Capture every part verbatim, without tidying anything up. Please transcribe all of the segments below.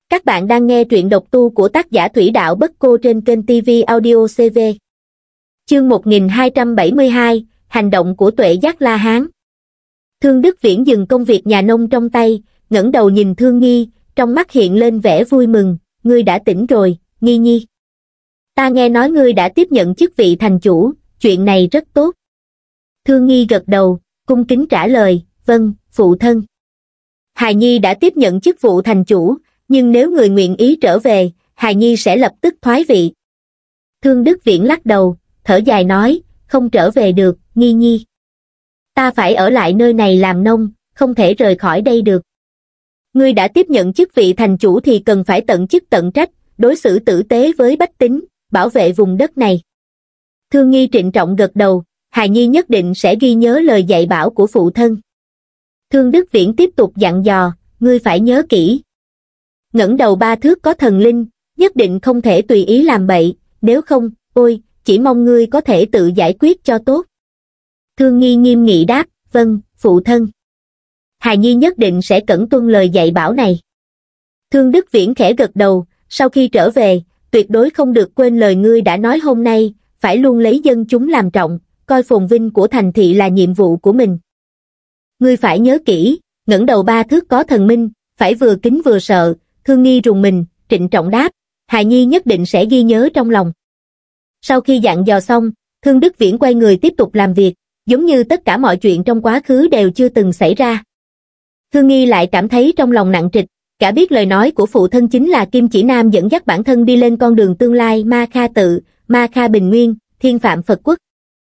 Các bạn đang nghe truyện độc tu của tác giả Thủy Đạo Bất Cô trên kênh ti vi Audio xê vê. Chương một nghìn hai trăm bảy mươi hai, Hành động của Tuệ Giác La Hán. Thương Đức Viễn dừng công việc nhà nông trong tay, ngẩng đầu nhìn Thương Nghi, trong mắt hiện lên vẻ vui mừng. Ngươi đã tỉnh rồi, Nghi Nhi. Ta nghe nói ngươi đã tiếp nhận chức vị thành chủ, chuyện này rất tốt. Thương Nghi gật đầu, cung kính trả lời, vâng, phụ thân. Hài Nhi đã tiếp nhận chức vụ thành chủ, nhưng nếu người nguyện ý trở về, Hài Nhi sẽ lập tức thoái vị. Thương Đức Viễn lắc đầu, thở dài nói, không trở về được, Nghi Nhi. Ta phải ở lại nơi này làm nông, không thể rời khỏi đây được. Ngươi đã tiếp nhận chức vị thành chủ thì cần phải tận chức tận trách, đối xử tử tế với bách tính, bảo vệ vùng đất này. Thương Nghi trịnh trọng gật đầu, Hài Nhi nhất định sẽ ghi nhớ lời dạy bảo của phụ thân. Thương Đức Viễn tiếp tục dặn dò, ngươi phải nhớ kỹ. Ngẩng đầu ba thước có thần linh, nhất định không thể tùy ý làm bậy, nếu không, ôi, chỉ mong ngươi có thể tự giải quyết cho tốt. Thương Nghi nghiêm nghị đáp, vâng, phụ thân. Hài Nhi nhất định sẽ cẩn tuân lời dạy bảo này. Thương Đức Viễn khẽ gật đầu, sau khi trở về, tuyệt đối không được quên lời ngươi đã nói hôm nay, phải luôn lấy dân chúng làm trọng, coi phồn vinh của thành thị là nhiệm vụ của mình. Ngươi phải nhớ kỹ, ngẩng đầu ba thước có thần minh, phải vừa kính vừa sợ. Thương Nghi rùng mình, trịnh trọng đáp, Hài Nhi nhất định sẽ ghi nhớ trong lòng. Sau khi dặn dò xong, Thương Đức Viễn quay người tiếp tục làm việc, giống như tất cả mọi chuyện trong quá khứ đều chưa từng xảy ra. Thương Nghi lại cảm thấy trong lòng nặng trịch, cả biết lời nói của phụ thân chính là Kim Chỉ Nam dẫn dắt bản thân đi lên con đường tương lai Ma Kha Tự, Ma Kha Bình Nguyên, Thiên Phạm Phật Quốc.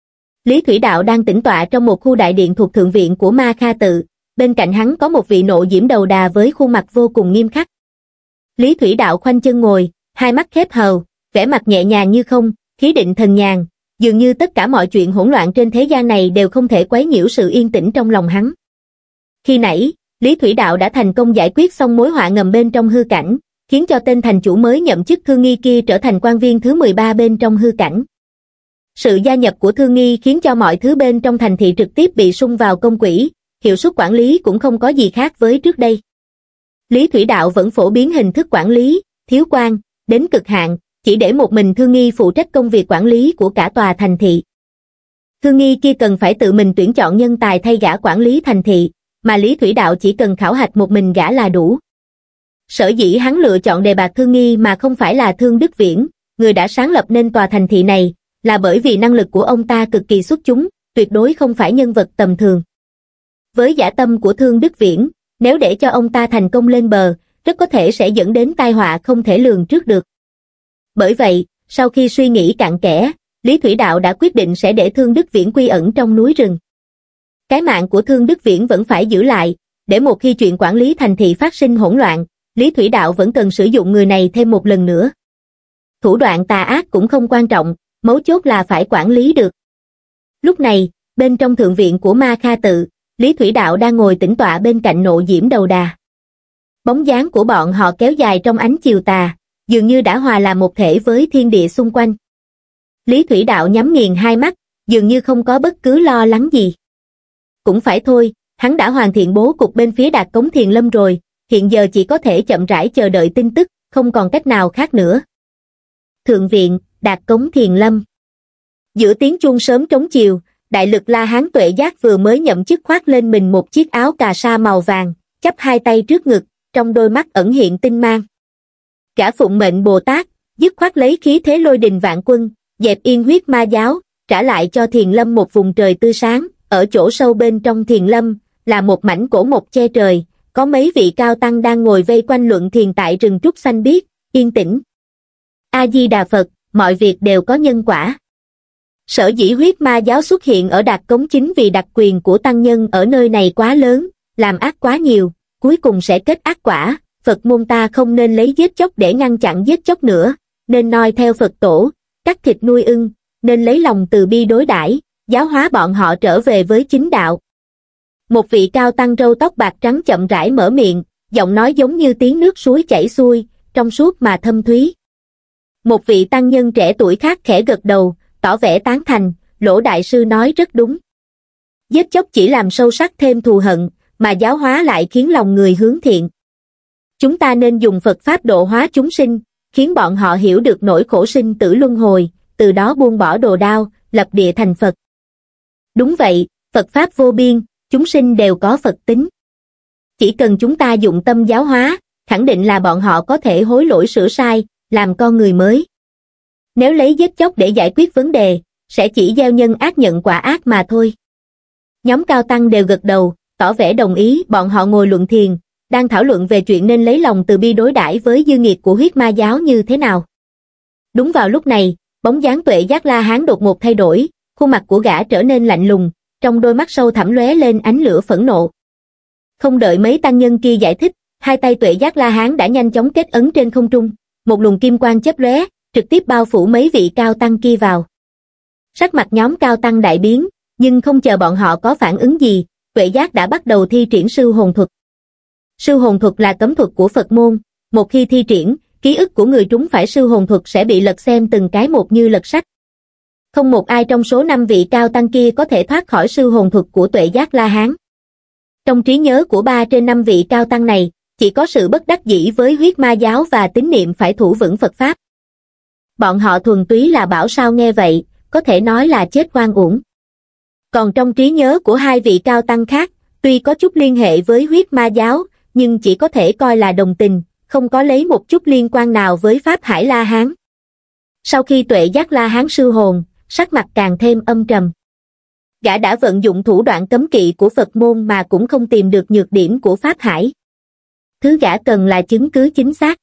Lý Thủy Đạo đang tĩnh tọa trong một khu đại điện thuộc thượng viện của Ma Kha Tự, bên cạnh hắn có một vị nộ diễm đầu đà với khuôn mặt vô cùng nghiêm khắc. Lý Thủy Đạo khoanh chân ngồi, hai mắt khép hờ, vẻ mặt nhẹ nhàng như không, khí định thần nhàn, dường như tất cả mọi chuyện hỗn loạn trên thế gian này đều không thể quấy nhiễu sự yên tĩnh trong lòng hắn. Khi nãy, Lý Thủy Đạo đã thành công giải quyết xong mối họa ngầm bên trong hư cảnh, khiến cho tên thành chủ mới nhậm chức Thương Nghi kia trở thành quan viên thứ mười ba bên trong hư cảnh. Sự gia nhập của Thương Nghi khiến cho mọi thứ bên trong thành thị trực tiếp bị sung vào công quỹ, hiệu suất quản lý cũng không có gì khác với trước đây. Lý Thủy Đạo vẫn phổ biến hình thức quản lý, thiếu quan, đến cực hạn, chỉ để một mình Thương Nghi phụ trách công việc quản lý của cả tòa thành thị. Thương Nghi kia cần phải tự mình tuyển chọn nhân tài thay gã quản lý thành thị, mà Lý Thủy Đạo chỉ cần khảo hạch một mình gã là đủ. Sở dĩ hắn lựa chọn đề bạt Thương Nghi mà không phải là Thương Đức Viễn, người đã sáng lập nên tòa thành thị này, là bởi vì năng lực của ông ta cực kỳ xuất chúng, tuyệt đối không phải nhân vật tầm thường. Với dã tâm của Thương Đức Viễn, nếu để cho ông ta thành công lên bờ, rất có thể sẽ dẫn đến tai họa không thể lường trước được. Bởi vậy, sau khi suy nghĩ cặn kẽ, Lý Thủy Đạo đã quyết định sẽ để Thương Đức Viễn quy ẩn trong núi rừng. Cái mạng của Thương Đức Viễn vẫn phải giữ lại, để một khi chuyện quản lý thành thị phát sinh hỗn loạn, Lý Thủy Đạo vẫn cần sử dụng người này thêm một lần nữa. Thủ đoạn tà ác cũng không quan trọng, mấu chốt là phải quản lý được. Lúc này, bên trong thượng viện của Ma Kha Tự, Lý Thủy Đạo đang ngồi tĩnh tọa bên cạnh nộ diễm đầu đà. Bóng dáng của bọn họ kéo dài trong ánh chiều tà, dường như đã hòa làm một thể với thiên địa xung quanh. Lý Thủy Đạo nhắm nghiền hai mắt, dường như không có bất cứ lo lắng gì. Cũng phải thôi, hắn đã hoàn thiện bố cục bên phía Đạt Cống Thiền Lâm rồi, hiện giờ chỉ có thể chậm rãi chờ đợi tin tức, không còn cách nào khác nữa. Thượng viện, Đạt Cống Thiền Lâm. Giữa tiếng chuông sớm trống chiều, đại lực La Hán Tuệ Giác vừa mới nhậm chức khoác lên mình một chiếc áo cà sa màu vàng, chắp hai tay trước ngực, trong đôi mắt ẩn hiện tinh mang. Gã phụng mệnh Bồ Tát, dứt khoát lấy khí thế lôi đình vạn quân, dẹp yên huyết ma giáo, trả lại cho Thiền Lâm một vùng trời tươi sáng. Ở chỗ sâu bên trong Thiền Lâm, là một mảnh cổ mộc che trời, có mấy vị cao tăng đang ngồi vây quanh luận thiền tại rừng trúc xanh biếc, yên tĩnh. A-di-đà Phật, mọi việc đều có nhân quả. Sở dĩ huyết ma giáo xuất hiện ở Đạt Cống chính vì đặc quyền của tăng nhân ở nơi này quá lớn, làm ác quá nhiều, cuối cùng sẽ kết ác quả. Phật môn ta không nên lấy giết chóc để ngăn chặn giết chóc nữa, nên noi theo Phật tổ, cắt thịt nuôi ưng, nên lấy lòng từ bi đối đãi, giáo hóa bọn họ trở về với chính đạo. Một vị cao tăng râu tóc bạc trắng chậm rãi mở miệng, giọng nói giống như tiếng nước suối chảy xuôi, trong suốt mà thâm thúy. Một vị tăng nhân trẻ tuổi khác khẽ gật đầu, tỏ vẻ tán thành, Lỗ đại sư nói rất đúng. Giết chóc chỉ làm sâu sắc thêm thù hận, mà giáo hóa lại khiến lòng người hướng thiện. Chúng ta nên dùng Phật Pháp độ hóa chúng sinh, khiến bọn họ hiểu được nỗi khổ sinh tử luân hồi, từ đó buông bỏ đồ đao, lập địa thành Phật. Đúng vậy, Phật Pháp vô biên, chúng sinh đều có Phật tính. Chỉ cần chúng ta dụng tâm giáo hóa, khẳng định là bọn họ có thể hối lỗi sửa sai, làm con người mới. Nếu lấy giết chóc để giải quyết vấn đề, sẽ chỉ gieo nhân ác nhận quả ác mà thôi. Nhóm cao tăng đều gật đầu, tỏ vẻ đồng ý. Bọn họ ngồi luận thiền, đang thảo luận về chuyện nên lấy lòng từ bi đối đãi với dư nghiệt của huyết ma giáo như thế nào. Đúng vào lúc này, bóng dáng Tuệ Giác La Hán đột ngột thay đổi, khuôn mặt của gã trở nên lạnh lùng, trong đôi mắt sâu thẳm lóe lên ánh lửa phẫn nộ. Không đợi mấy tăng nhân kia giải thích, hai tay Tuệ Giác La Hán đã nhanh chóng kết ấn trên không trung, một luồng kim quang chớp lóe, trực tiếp bao phủ mấy vị cao tăng kia vào. Sắc mặt nhóm cao tăng đại biến, nhưng không chờ bọn họ có phản ứng gì, Tuệ Giác đã bắt đầu thi triển sư hồn thuật. Sư hồn thuật là cấm thuật của Phật môn, một khi thi triển, ký ức của người trúng phải sư hồn thuật sẽ bị lật xem từng cái một như lật sách. Không một ai trong số năm vị cao tăng kia có thể thoát khỏi sư hồn thuật của Tuệ Giác La Hán. Trong trí nhớ của ba trên năm vị cao tăng này, chỉ có sự bất đắc dĩ với huyết ma giáo và tín niệm phải thủ vững Phật Pháp. Bọn họ thuần túy là bảo sao nghe vậy, có thể nói là chết oan uổng. Còn trong trí nhớ của hai vị cao tăng khác, tuy có chút liên hệ với huyết ma giáo, nhưng chỉ có thể coi là đồng tình, không có lấy một chút liên quan nào với Pháp Hải La Hán. Sau khi Tuệ Giác La Hán sư hồn, sắc mặt càng thêm âm trầm. Gã đã vận dụng thủ đoạn cấm kỵ của Phật môn mà cũng không tìm được nhược điểm của Pháp Hải. Thứ gã cần là chứng cứ chính xác.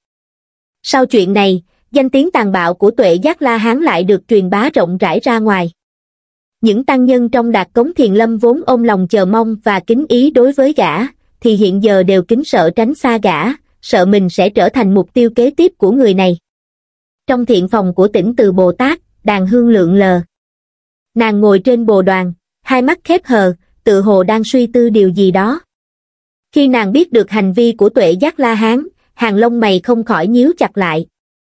Sau chuyện này, danh tiếng tàn bạo của Tuệ Giác La Hán lại được truyền bá rộng rãi ra ngoài. Những tăng nhân trong Đạt Cống Thiền Lâm vốn ôm lòng chờ mong và kính ý đối với gã, thì hiện giờ đều kính sợ tránh xa gã, sợ mình sẽ trở thành mục tiêu kế tiếp của người này. Trong thiện phòng của Tỉnh Từ Bồ Tát, Đàn Hương lượn lờ. Nàng ngồi trên bồ đoàn, hai mắt khép hờ, tự hồ đang suy tư điều gì đó. Khi nàng biết được hành vi của Tuệ Giác La Hán, hàng lông mày không khỏi nhíu chặt lại.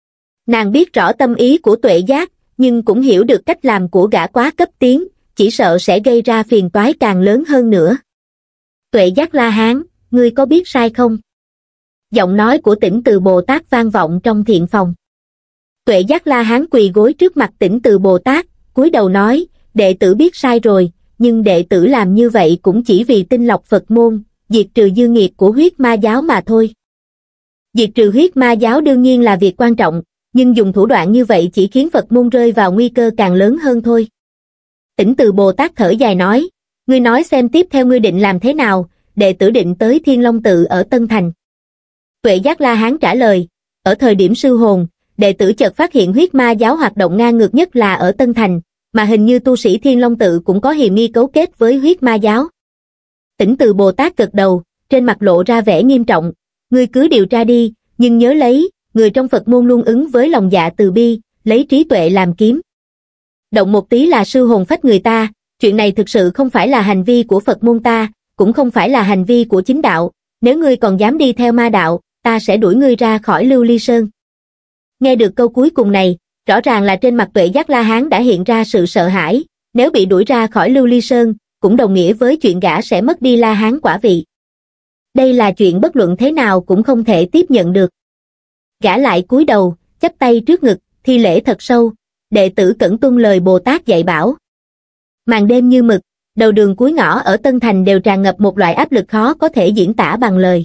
Nàng biết rõ tâm ý của Tuệ Giác, nhưng cũng hiểu được cách làm của gã quá cấp tiến, chỉ sợ sẽ gây ra phiền toái càng lớn hơn nữa. Tuệ Giác La Hán, ngươi có biết sai không? Giọng nói của Tỉnh Từ Bồ Tát vang vọng trong thiện phòng. Tuệ Giác La Hán quỳ gối trước mặt Tỉnh Từ Bồ Tát, cúi đầu nói, đệ tử biết sai rồi, nhưng đệ tử làm như vậy cũng chỉ vì tinh lọc Phật môn, diệt trừ dư nghiệt của huyết ma giáo mà thôi. Diệt trừ huyết ma giáo đương nhiên là việc quan trọng, nhưng dùng thủ đoạn như vậy chỉ khiến Phật môn rơi vào nguy cơ càng lớn hơn thôi. Tỉnh Từ Bồ Tát thở dài nói, ngươi nói xem tiếp theo ngươi định làm thế nào, đệ tử định tới Thiên Long Tự ở Tân Thành. Tuệ Giác La Hán trả lời, ở thời điểm sư hồn, đệ tử chợt phát hiện huyết ma giáo hoạt động ngang ngược nhất là ở Tân Thành, mà hình như tu sĩ Thiên Long Tự cũng có hiềm nghi cấu kết với huyết ma giáo. Tỉnh Từ Bồ Tát gật đầu, trên mặt lộ ra vẻ nghiêm trọng, ngươi cứ điều tra đi, nhưng nhớ lấy, người trong Phật môn luôn ứng với lòng dạ từ bi, lấy trí tuệ làm kiếm. Động một tí là sư hồn phách người ta, chuyện này thực sự không phải là hành vi của Phật môn ta, cũng không phải là hành vi của chính đạo, nếu ngươi còn dám đi theo ma đạo, ta sẽ đuổi ngươi ra khỏi Lưu Ly Sơn. Nghe được câu cuối cùng này, rõ ràng là trên mặt Tuệ Giác La Hán đã hiện ra sự sợ hãi, nếu bị đuổi ra khỏi Lưu Ly Sơn, cũng đồng nghĩa với chuyện gã sẽ mất đi La Hán quả vị. Đây là chuyện bất luận thế nào cũng không thể tiếp nhận được. Gã lại cúi đầu, chắp tay trước ngực, thi lễ thật sâu, đệ tử cẩn tuân lời Bồ Tát dạy bảo. Màn đêm như mực, đầu đường cuối ngõ ở Tân Thành đều tràn ngập một loại áp lực khó có thể diễn tả bằng lời.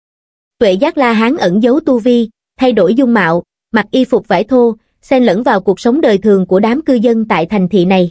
Tuệ Giác La Hán ẩn giấu tu vi, thay đổi dung mạo, mặc y phục vải thô, xen lẫn vào cuộc sống đời thường của đám cư dân tại thành thị này.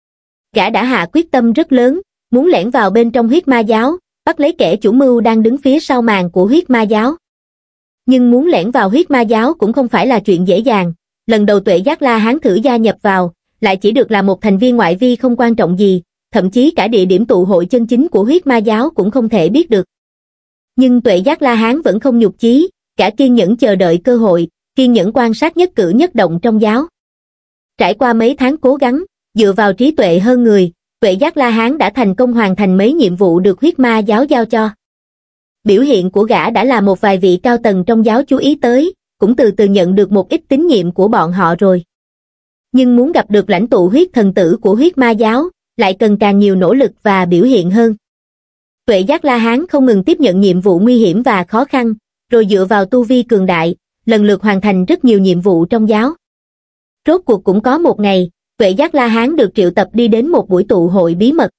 Gã đã hạ quyết tâm rất lớn, muốn lẻn vào bên trong huyết ma giáo, bắt lấy kẻ chủ mưu đang đứng phía sau màn của huyết ma giáo. Nhưng muốn lẻn vào huyết ma giáo cũng không phải là chuyện dễ dàng, lần đầu Tuệ Giác La Hán thử gia nhập vào, lại chỉ được là một thành viên ngoại vi không quan trọng gì, thậm chí cả địa điểm tụ hội chân chính của huyết ma giáo cũng không thể biết được. Nhưng Tuệ Giác La Hán vẫn không nhục chí, cả kiên nhẫn chờ đợi cơ hội, kiên nhẫn quan sát nhất cử nhất động trong giáo. Trải qua mấy tháng cố gắng, dựa vào trí tuệ hơn người, Tuệ Giác La Hán đã thành công hoàn thành mấy nhiệm vụ được huyết ma giáo giao cho. Biểu hiện của gã đã là một vài vị cao tầng trong giáo chú ý tới, cũng từ từ nhận được một ít tín nhiệm của bọn họ rồi. Nhưng muốn gặp được lãnh tụ huyết thần tử của huyết ma giáo, lại cần càng nhiều nỗ lực và biểu hiện hơn. Tuệ Giác La Hán không ngừng tiếp nhận nhiệm vụ nguy hiểm và khó khăn, rồi dựa vào tu vi cường đại, lần lượt hoàn thành rất nhiều nhiệm vụ trong giáo. Rốt cuộc cũng có một ngày, Tuệ Giác La Hán được triệu tập đi đến một buổi tụ hội bí mật.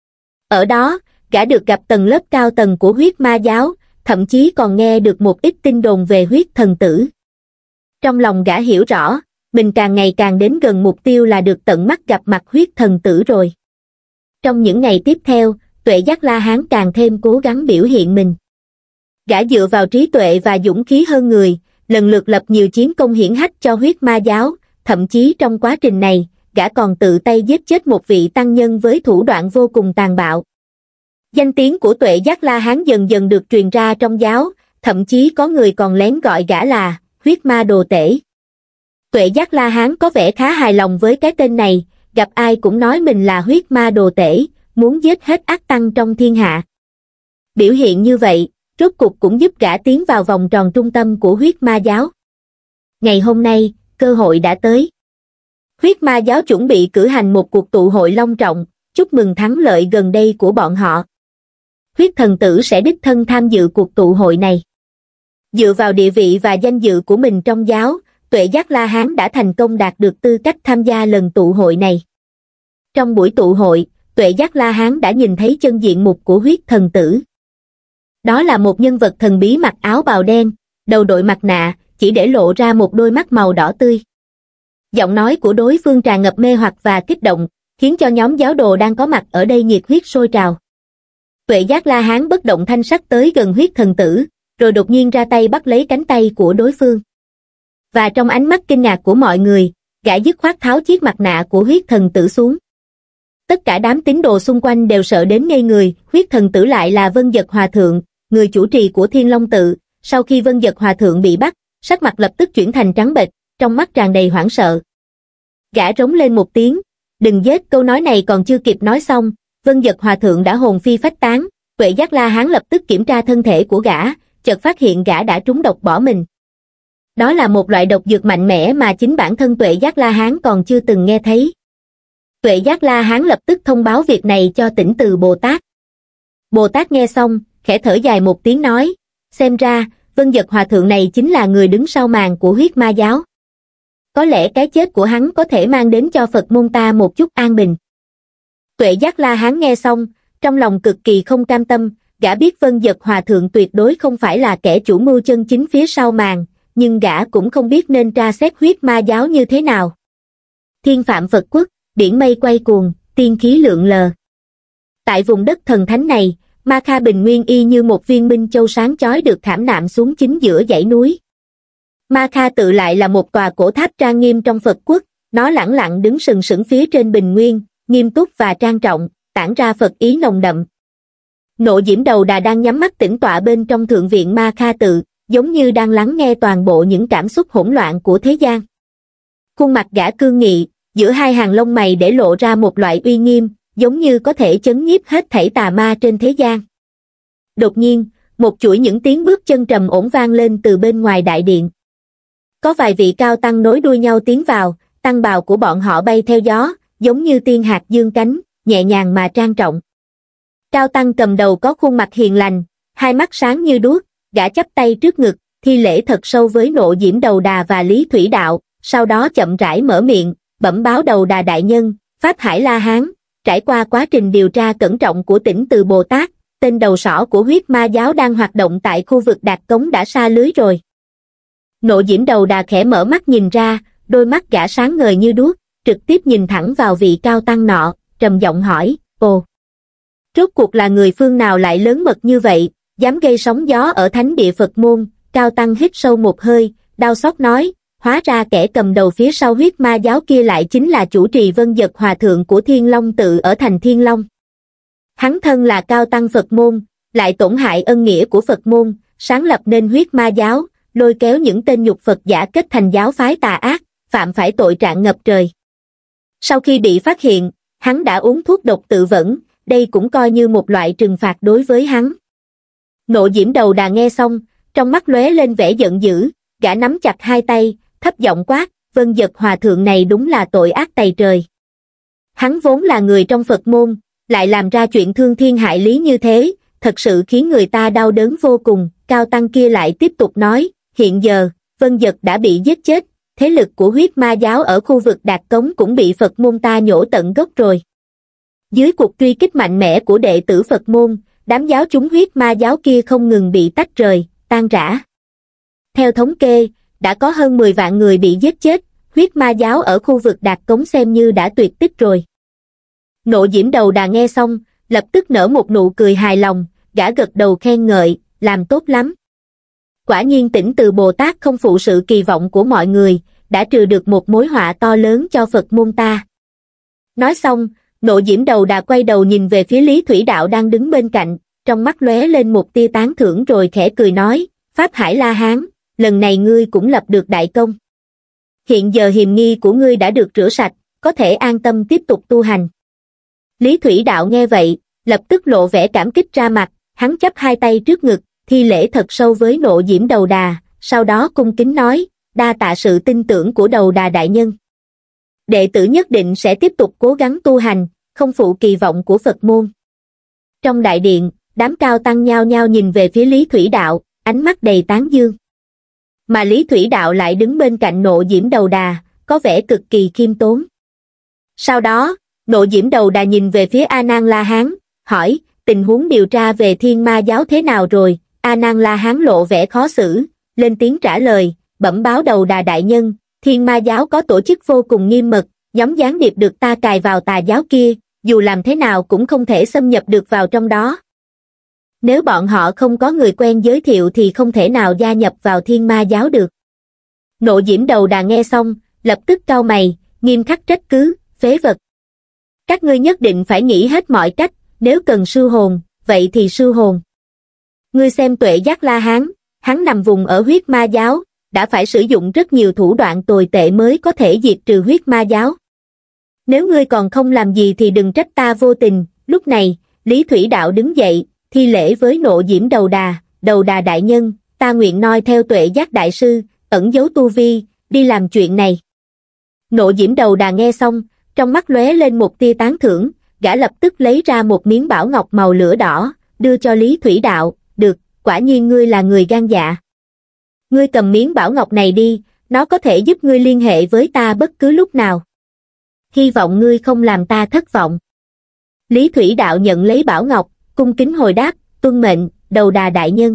Ở đó, gã được gặp tầng lớp cao tầng của huyết ma giáo, thậm chí còn nghe được một ít tin đồn về huyết thần tử. Trong lòng gã hiểu rõ, mình càng ngày càng đến gần mục tiêu là được tận mắt gặp mặt huyết thần tử rồi. Trong những ngày tiếp theo, Tuệ Giác La Hán càng thêm cố gắng biểu hiện mình. Gã dựa vào trí tuệ và dũng khí hơn người, lần lượt lập nhiều chiến công hiển hách cho huyết ma giáo, thậm chí trong quá trình này, gã còn tự tay giết chết một vị tăng nhân với thủ đoạn vô cùng tàn bạo. Danh tiếng của Tuệ Giác La Hán dần dần được truyền ra trong giáo, thậm chí có người còn lén gọi gã là huyết ma đồ tể. Tuệ Giác La Hán có vẻ khá hài lòng với cái tên này, gặp ai cũng nói mình là huyết ma đồ tể, muốn giết hết ác tăng trong thiên hạ. Biểu hiện như vậy, rốt cục cũng giúp gã tiến vào vòng tròn trung tâm của huyết ma giáo. Ngày hôm nay, cơ hội đã tới. Huyết ma giáo chuẩn bị cử hành một cuộc tụ hội long trọng, chúc mừng thắng lợi gần đây của bọn họ. Huyết thần tử sẽ đích thân tham dự cuộc tụ hội này. Dựa vào địa vị và danh dự của mình trong giáo, Tuệ Giác La Hán đã thành công đạt được tư cách tham gia lần tụ hội này. Trong buổi tụ hội, Tuệ Giác La Hán đã nhìn thấy chân diện mục của huyết thần tử. Đó là một nhân vật thần bí mặc áo bào đen, đầu đội mặt nạ, chỉ để lộ ra một đôi mắt màu đỏ tươi. Giọng nói của đối phương tràn ngập mê hoặc và kích động, khiến cho nhóm giáo đồ đang có mặt ở đây nhiệt huyết sôi trào. Tuệ Giác La Hán bất động thanh sắc tới gần huyết thần tử, rồi đột nhiên ra tay bắt lấy cánh tay của đối phương. Và trong ánh mắt kinh ngạc của mọi người, gã dứt khoát tháo chiếc mặt nạ của huyết thần tử xuống. Tất cả đám tín đồ xung quanh đều sợ đến ngây người, huyết thần tử lại là Vân Dật Hòa Thượng, người chủ trì của Thiên Long Tự. Sau khi Vân Dật Hòa Thượng bị bắt, sắc mặt lập tức chuyển thành trắng bệch, trong mắt tràn đầy hoảng sợ. Gã rống lên một tiếng, đừng giết, câu nói này còn chưa kịp nói xong, Vân Dật Hòa Thượng đã hồn phi phách tán. Tuệ Giác La Hán lập tức kiểm tra thân thể của gã, chợt phát hiện gã đã trúng độc bỏ mình. Đó là một loại độc dược mạnh mẽ mà chính bản thân Tuệ Giác La Hán còn chưa từng nghe thấy. Tuệ Giác La Hán lập tức thông báo việc này cho Tỉnh Từ Bồ Tát. Bồ Tát nghe xong, khẽ thở dài một tiếng nói, xem ra, Vân Dật Hòa Thượng này chính là người đứng sau màn của huyết ma giáo. Có lẽ cái chết của hắn có thể mang đến cho Phật môn ta một chút an bình. Tuệ Giác La Hán nghe xong, trong lòng cực kỳ không cam tâm, gã biết Vân Dật Hòa Thượng tuyệt đối không phải là kẻ chủ mưu chân chính phía sau màn, nhưng gã cũng không biết nên tra xét huyết ma giáo như thế nào. Thiên Phạm Phật Quốc, biển mây quay cuồng, tiên khí lượn lờ. Tại vùng đất thần thánh này, Ma Kha bình nguyên y như một viên minh châu sáng chói được khảm nạm xuống chính giữa dãy núi. Ma Kha tự lại là một tòa cổ tháp trang nghiêm trong Phật Quốc, nó lẳng lặng đứng sừng sững phía trên bình nguyên, nghiêm túc và trang trọng, tản ra Phật ý nồng đậm. Nộ Diễm Đầu Đà đang nhắm mắt tĩnh tọa bên trong thượng viện Ma Kha tự, giống như đang lắng nghe toàn bộ những cảm xúc hỗn loạn của thế gian. Khuôn mặt gã cương nghị, giữa hai hàng lông mày để lộ ra một loại uy nghiêm, giống như có thể chấn nhiếp hết thảy tà ma trên thế gian. Đột nhiên, một chuỗi những tiếng bước chân trầm ổn vang lên từ bên ngoài đại điện. Có vài vị cao tăng nối đuôi nhau tiến vào, tăng bào của bọn họ bay theo gió, giống như tiên hạt dương cánh, nhẹ nhàng mà trang trọng. Cao tăng cầm đầu có khuôn mặt hiền lành, hai mắt sáng như đuốc, gã chắp tay trước ngực, thi lễ thật sâu với Nộ Diễm Đầu Đà và Lý Thủy Đạo, sau đó chậm rãi mở miệng, bẩm báo Đầu Đà đại nhân, Pháp Hải La Hán, trải qua quá trình điều tra cẩn trọng của Tỉnh Từ Bồ Tát, tên đầu sỏ của huyết ma giáo đang hoạt động tại khu vực Đạt Cống đã sa lưới rồi. Nộ Diễm Đầu Đà khẽ mở mắt nhìn ra, đôi mắt gã sáng ngời như đuốc, trực tiếp nhìn thẳng vào vị cao tăng nọ, trầm giọng hỏi, ồ, rốt cuộc là người phương nào lại lớn mật như vậy, dám gây sóng gió ở thánh địa Phật môn? Cao tăng hít sâu một hơi, đau xót nói, hóa ra kẻ cầm đầu phía sau huyết ma giáo kia lại chính là chủ trì Vân Dật Hòa Thượng của Thiên Long Tự ở thành Thiên Long. Hắn thân là cao tăng Phật môn, lại tổn hại ân nghĩa của Phật môn, sáng lập nên huyết ma giáo, lôi kéo những tên nhục Phật giả kết thành giáo phái tà ác, phạm phải tội trạng ngập trời. Sau khi bị phát hiện, hắn đã uống thuốc độc tự vẫn, đây cũng coi như một loại trừng phạt đối với hắn. Nộ Diễm Đầu Đà nghe xong, trong mắt lóe lên vẻ giận dữ, gã nắm chặt hai tay, thấp giọng quát, Vân Dật Hòa Thượng này đúng là tội ác tày trời. Hắn vốn là người trong Phật môn, lại làm ra chuyện thương thiên hại lý như thế, thật sự khiến người ta đau đớn vô cùng. cao tăng kia lại tiếp tục nói, hiện giờ, Vân Dật đã bị giết chết, thế lực của huyết ma giáo ở khu vực Đạt Cống cũng bị Phật môn ta nhổ tận gốc rồi. Dưới cuộc truy kích mạnh mẽ của đệ tử Phật môn, đám giáo chúng huyết ma giáo kia không ngừng bị tách rời, tan rã. Theo thống kê, đã có hơn mười vạn người bị giết chết, huyết ma giáo ở khu vực Đạt Cống xem như đã tuyệt tích rồi. Nộ Diễm Đầu Đà nghe xong, lập tức nở một nụ cười hài lòng, gã gật đầu khen ngợi, làm tốt lắm. Quả nhiên Tỉnh Từ Bồ Tát không phụ sự kỳ vọng của mọi người, đã trừ được một mối họa to lớn cho Phật môn ta. Nói xong, Nộ Diễm Đầu Đà quay đầu nhìn về phía Lý Thủy Đạo đang đứng bên cạnh, trong mắt lóe lên một tia tán thưởng rồi khẽ cười nói, Pháp Hải La Hán, lần này ngươi cũng lập được đại công. Hiện giờ hiềm nghi của ngươi đã được rửa sạch, có thể an tâm tiếp tục tu hành. Lý Thủy Đạo nghe vậy, lập tức lộ vẻ cảm kích ra mặt, hắn chắp hai tay trước ngực, thi lễ thật sâu với Nộ Diễm Đầu Đà, sau đó cung kính nói, đa tạ sự tin tưởng của Đầu Đà đại nhân. Đệ tử nhất định sẽ tiếp tục cố gắng tu hành, không phụ kỳ vọng của Phật môn. Trong đại điện, đám cao tăng nhao nhao nhìn về phía Lý Thủy Đạo, ánh mắt đầy tán dương. Mà Lý Thủy Đạo lại đứng bên cạnh Nộ Diễm Đầu Đà, có vẻ cực kỳ khiêm tốn. Sau đó, Nộ Diễm Đầu Đà nhìn về phía A Nan La Hán, hỏi, tình huống điều tra về Thiên Ma giáo thế nào rồi? A Nan La Hán lộ vẻ khó xử, lên tiếng trả lời, bẩm báo Đầu Đà đại nhân, Thiên Ma giáo có tổ chức vô cùng nghiêm mật, nhóm gián điệp được ta cài vào tà giáo kia, dù làm thế nào cũng không thể xâm nhập được vào trong đó. Nếu bọn họ không có người quen giới thiệu thì không thể nào gia nhập vào Thiên Ma giáo được. Nộ Diễm Đầu Đà nghe xong, lập tức cau mày, nghiêm khắc trách cứ, phế vật. Các ngươi nhất định phải nghĩ hết mọi cách, nếu cần sư hồn, vậy thì sư hồn. Ngươi xem Tuệ Giác La Hán, hắn nằm vùng ở huyết ma giáo, đã phải sử dụng rất nhiều thủ đoạn tồi tệ mới có thể diệt trừ huyết ma giáo. Nếu ngươi còn không làm gì thì đừng trách ta vô tình. Lúc này, Lý Thủy Đạo đứng dậy, thi lễ với Nộ Diễm Đầu Đà, Đầu Đà đại nhân, ta nguyện noi theo Tuệ Giác đại sư, ẩn giấu tu vi, đi làm chuyện này. Nộ Diễm Đầu Đà nghe xong, trong mắt lóe lên một tia tán thưởng, gã lập tức lấy ra một miếng bảo ngọc màu lửa đỏ, đưa cho Lý Thủy Đạo, được, quả nhiên ngươi là người gan dạ. Ngươi cầm miếng bảo ngọc này đi, nó có thể giúp ngươi liên hệ với ta bất cứ lúc nào. Hy vọng ngươi không làm ta thất vọng. Lý Thủy Đạo nhận lấy bảo ngọc, cung kính hồi đáp, tuân mệnh, Đầu Đà đại nhân.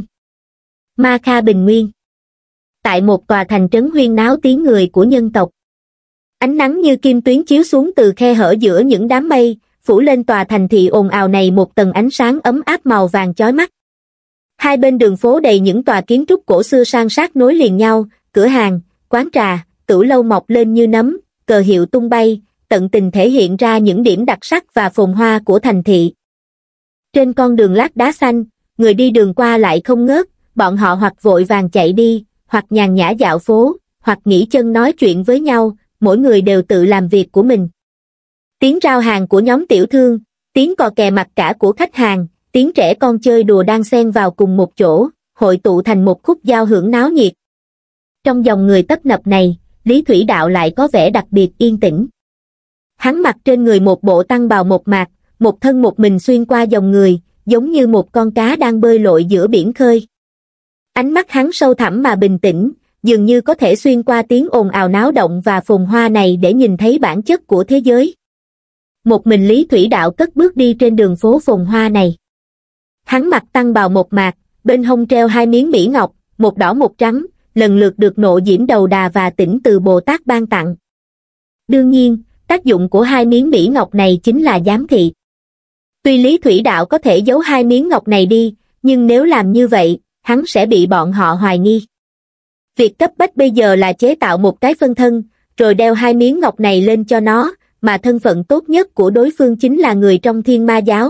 Ma Kha Bình Nguyên. Tại một tòa thành trấn huyên náo tiếng người của nhân tộc. Ánh nắng như kim tuyến chiếu xuống từ khe hở giữa những đám mây, phủ lên tòa thành thị ồn ào này một tầng ánh sáng ấm áp màu vàng chói mắt. Hai bên đường phố đầy những tòa kiến trúc cổ xưa san sát nối liền nhau, cửa hàng, quán trà, tửu lâu mọc lên như nấm, cờ hiệu tung bay, tận tình thể hiện ra những điểm đặc sắc và phồn hoa của thành thị. Trên con đường lát đá xanh, người đi đường qua lại không ngớt, bọn họ hoặc vội vàng chạy đi, hoặc nhàn nhã dạo phố, hoặc nghỉ chân nói chuyện với nhau, mỗi người đều tự làm việc của mình. Tiếng rao hàng của nhóm tiểu thương, tiếng cò kè mặc cả của khách hàng, tiếng trẻ con chơi đùa đang xen vào cùng một chỗ, hội tụ thành một khúc giao hưởng náo nhiệt. Trong dòng người tấp nập này, Lý Thủy Đạo lại có vẻ đặc biệt yên tĩnh. Hắn mặc trên người một bộ tăng bào một mạc, một thân một mình xuyên qua dòng người, giống như một con cá đang bơi lội giữa biển khơi. Ánh mắt hắn sâu thẳm mà bình tĩnh, dường như có thể xuyên qua tiếng ồn ào náo động và phồn hoa này để nhìn thấy bản chất của thế giới. Một mình Lý Thủy Đạo cất bước đi trên đường phố phồn hoa này. Hắn mặc tăng bào một mạc, bên hông treo hai miếng mỹ ngọc, một đỏ một trắng, lần lượt được Nộ Diễm Đầu Đà và Tỉnh Từ Bồ Tát ban tặng. Đương nhiên, tác dụng của hai miếng mỹ ngọc này chính là giám thị. Tuy Lý Thủy Đạo có thể giấu hai miếng ngọc này đi, nhưng nếu làm như vậy, hắn sẽ bị bọn họ hoài nghi. Việc cấp bách bây giờ là chế tạo một cái phân thân, rồi đeo hai miếng ngọc này lên cho nó, mà thân phận tốt nhất của đối phương chính là người trong Thiên Ma giáo.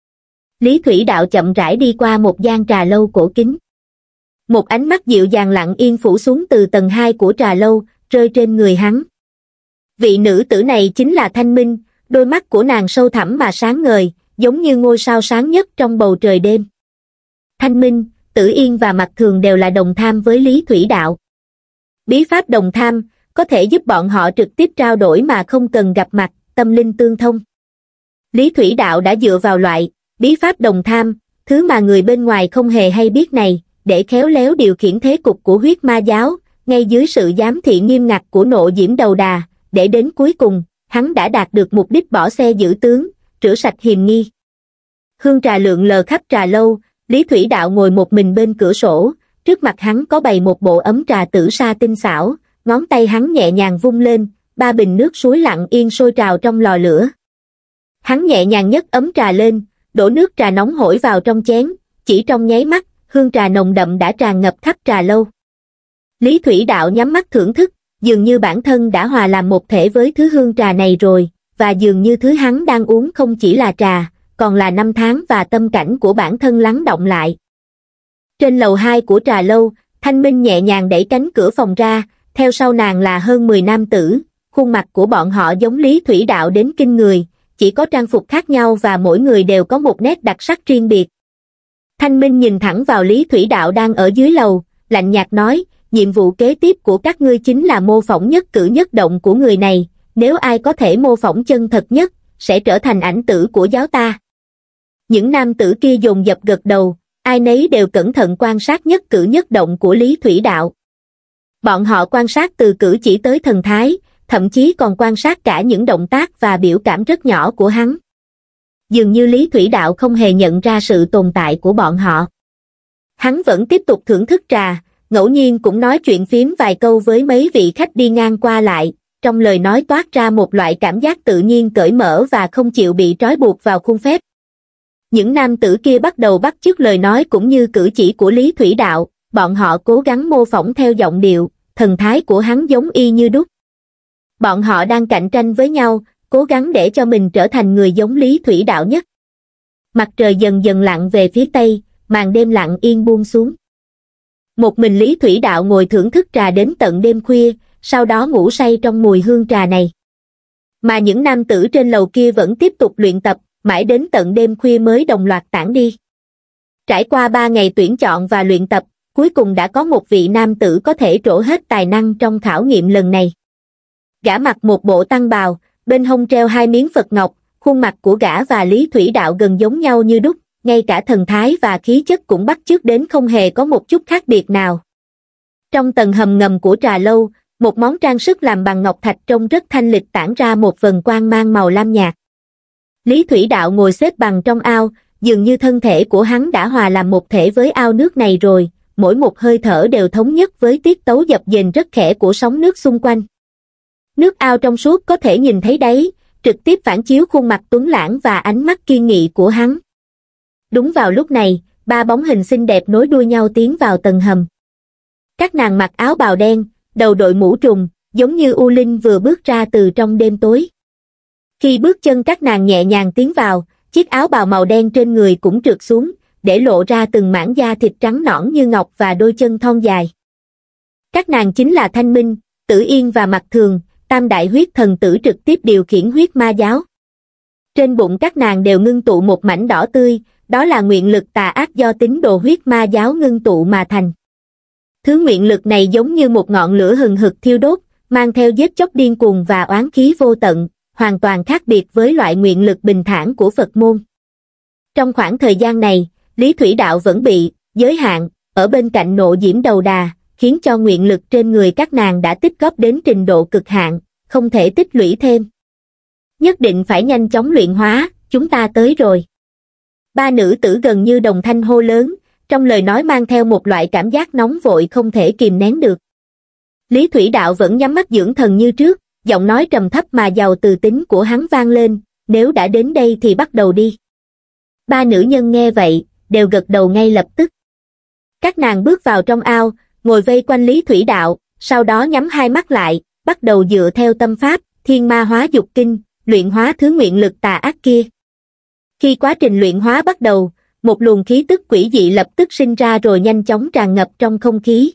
Lý Thủy Đạo chậm rãi đi qua một gian trà lâu cổ kính. Một ánh mắt dịu dàng lặng yên phủ xuống từ tầng hai của trà lâu, rơi trên người hắn. Vị nữ tử này chính là Thanh Minh, đôi mắt của nàng sâu thẳm mà sáng ngời, giống như ngôi sao sáng nhất trong bầu trời đêm. Thanh Minh, Tử Yên và Mặc Thường đều là đồng tham với Lý Thủy Đạo. Bí pháp đồng tham có thể giúp bọn họ trực tiếp trao đổi mà không cần gặp mặt, tâm linh tương thông. Lý Thủy Đạo đã dựa vào loại bí pháp đồng tham, thứ mà người bên ngoài không hề hay biết này, để khéo léo điều khiển thế cục của huyết ma giáo, ngay dưới sự giám thị nghiêm ngặt của Nộ Diễm Đầu Đà, để đến cuối cùng, hắn đã đạt được mục đích bỏ xe giữ tướng, rửa sạch hiềm nghi. Hương trà lượn lờ khắp trà lâu, Lý Thủy Đạo ngồi một mình bên cửa sổ, trước mặt hắn có bày một bộ ấm trà tử sa tinh xảo, ngón tay hắn nhẹ nhàng vung lên, ba bình nước suối lặng yên sôi trào trong lò lửa. Hắn nhẹ nhàng nhấc ấm trà lên, đổ nước trà nóng hổi vào trong chén, chỉ trong nháy mắt, hương trà nồng đậm đã tràn ngập khắp trà lâu. Lý Thủy Đạo nhắm mắt thưởng thức, dường như bản thân đã hòa làm một thể với thứ hương trà này rồi, và dường như thứ hắn đang uống không chỉ là trà, còn là năm tháng và tâm cảnh của bản thân lắng động lại. Trên lầu hai của trà lâu, Thanh Minh nhẹ nhàng đẩy cánh cửa phòng ra, theo sau nàng là hơn mười nam tử, khuôn mặt của bọn họ giống Lý Thủy Đạo đến kinh người, chỉ có trang phục khác nhau và mỗi người đều có một nét đặc sắc riêng biệt. Thanh Minh nhìn thẳng vào Lý Thủy Đạo đang ở dưới lầu, lạnh nhạt nói, nhiệm vụ kế tiếp của các ngươi chính là mô phỏng nhất cử nhất động của người này, nếu ai có thể mô phỏng chân thật nhất, sẽ trở thành ảnh tử của giáo ta. Những nam tử kia dồn dập gật đầu, ai nấy đều cẩn thận quan sát nhất cử nhất động của Lý Thủy Đạo. Bọn họ quan sát từ cử chỉ tới thần thái, thậm chí còn quan sát cả những động tác và biểu cảm rất nhỏ của hắn. Dường như Lý Thủy Đạo không hề nhận ra sự tồn tại của bọn họ. Hắn vẫn tiếp tục thưởng thức trà, ngẫu nhiên cũng nói chuyện phiếm vài câu với mấy vị khách đi ngang qua lại, trong lời nói toát ra một loại cảm giác tự nhiên cởi mở và không chịu bị trói buộc vào khuôn phép. Những nam tử kia bắt đầu bắt chước lời nói cũng như cử chỉ của Lý Thủy Đạo, bọn họ cố gắng mô phỏng theo giọng điệu, thần thái của hắn giống y như đúc. Bọn họ đang cạnh tranh với nhau, cố gắng để cho mình trở thành người giống Lý Thủy Đạo nhất. Mặt trời dần dần lặn về phía tây, màn đêm lặng yên buông xuống. Một mình Lý Thủy Đạo ngồi thưởng thức trà đến tận đêm khuya, sau đó ngủ say trong mùi hương trà này. Mà những nam tử trên lầu kia vẫn tiếp tục luyện tập, mãi đến tận đêm khuya mới đồng loạt tản đi. Trải qua ba ngày tuyển chọn và luyện tập, cuối cùng đã có một vị nam tử có thể trổ hết tài năng trong khảo nghiệm lần này. Gã mặc một bộ tăng bào, bên hông treo hai miếng Phật ngọc, khuôn mặt của gã và Lý Thủy Đạo gần giống nhau như đúc, ngay cả thần thái và khí chất cũng bắt chước đến không hề có một chút khác biệt nào. Trong tầng hầm ngầm của trà lâu, một món trang sức làm bằng ngọc thạch trông rất thanh lịch tản ra một vầng quang mang màu lam nhạt. Lý Thủy Đạo ngồi xếp bằng trong ao, dường như thân thể của hắn đã hòa làm một thể với ao nước này rồi, mỗi một hơi thở đều thống nhất với tiết tấu dập dềnh rất khẽ của sóng nước xung quanh. Nước ao trong suốt có thể nhìn thấy đáy, trực tiếp phản chiếu khuôn mặt tuấn lãng và ánh mắt kiên nghị của hắn. Đúng vào lúc này, ba bóng hình xinh đẹp nối đuôi nhau tiến vào tầng hầm. Các nàng mặc áo bào đen, đầu đội mũ trùng, giống như U Linh vừa bước ra từ trong đêm tối. Khi bước chân các nàng nhẹ nhàng tiến vào, chiếc áo bào màu đen trên người cũng trượt xuống, để lộ ra từng mảng da thịt trắng nõn như ngọc và đôi chân thon dài. Các nàng chính là Thanh Minh, Tử Yên và Mặc Thường, tam đại huyết thần tử trực tiếp điều khiển huyết ma giáo. Trên bụng các nàng đều ngưng tụ một mảnh đỏ tươi, đó là nguyện lực tà ác do tín đồ huyết ma giáo ngưng tụ mà thành. Thứ nguyện lực này giống như một ngọn lửa hừng hực thiêu đốt, mang theo giết chóc điên cuồng và oán khí vô tận, hoàn toàn khác biệt với loại nguyện lực bình thản của Phật môn. Trong khoảng thời gian này, Lý Thủy Đạo vẫn bị giới hạn ở bên cạnh Nộ Diễm Đầu Đà, khiến cho nguyện lực trên người các nàng đã tích góp đến trình độ cực hạn, không thể tích lũy thêm. Nhất định phải nhanh chóng luyện hóa, chúng ta tới rồi. Ba nữ tử gần như đồng thanh hô lớn, trong lời nói mang theo một loại cảm giác nóng vội không thể kìm nén được. Lý Thủy Đạo vẫn nhắm mắt dưỡng thần như trước, giọng nói trầm thấp mà giàu từ tính của hắn vang lên, nếu đã đến đây thì bắt đầu đi. Ba nữ nhân nghe vậy, đều gật đầu ngay lập tức. Các nàng bước vào trong ao, ngồi vây quanh Lý Thủy Đạo, sau đó nhắm hai mắt lại, bắt đầu dựa theo tâm pháp, thiên ma hóa dục kinh, luyện hóa thứ nguyện lực tà ác kia. Khi quá trình luyện hóa bắt đầu, một luồng khí tức quỷ dị lập tức sinh ra rồi nhanh chóng tràn ngập trong không khí.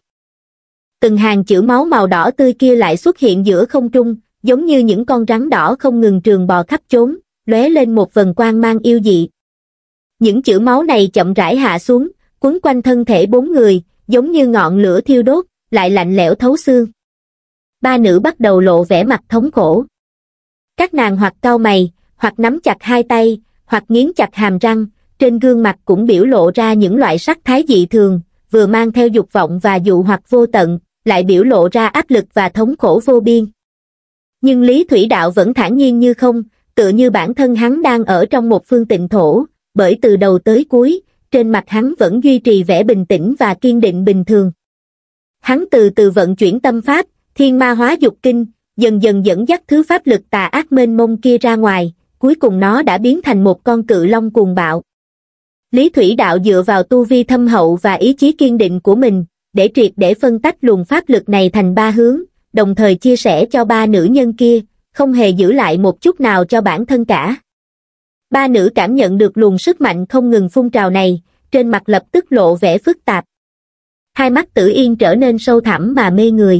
Từng hàng chữ máu màu đỏ tươi kia lại xuất hiện giữa không trung, giống như những con rắn đỏ không ngừng trường bò khắp chốn, lóe lên một vầng quang mang yêu dị. Những chữ máu này chậm rãi hạ xuống, quấn quanh thân thể bốn người, giống như ngọn lửa thiêu đốt, lại lạnh lẽo thấu xương. Ba nữ bắt đầu lộ vẻ mặt thống khổ. Các nàng hoặc cau mày, hoặc nắm chặt hai tay, hoặc nghiến chặt hàm răng, trên gương mặt cũng biểu lộ ra những loại sắc thái dị thường, vừa mang theo dục vọng và dụ hoặc vô tận, lại biểu lộ ra áp lực và thống khổ vô biên. Nhưng Lý Thủy Đạo vẫn thản nhiên như không, tựa như bản thân hắn đang ở trong một phương tịnh thổ, bởi từ đầu tới cuối, trên mặt hắn vẫn duy trì vẻ bình tĩnh và kiên định bình thường. Hắn từ từ vận chuyển tâm pháp, thiên ma hóa dục kinh, dần dần dẫn dắt thứ pháp lực tà ác mênh mông kia ra ngoài, cuối cùng nó đã biến thành một con cự long cuồng bạo. Lý Thủy Đạo dựa vào tu vi thâm hậu và ý chí kiên định của mình, để triệt để phân tách luồng pháp lực này thành ba hướng, đồng thời chia sẻ cho ba nữ nhân kia, không hề giữ lại một chút nào cho bản thân cả. Ba nữ cảm nhận được luồng sức mạnh không ngừng phun trào này, trên mặt lập tức lộ vẻ phức tạp. Hai mắt Tử Yên trở nên sâu thẳm mà mê người.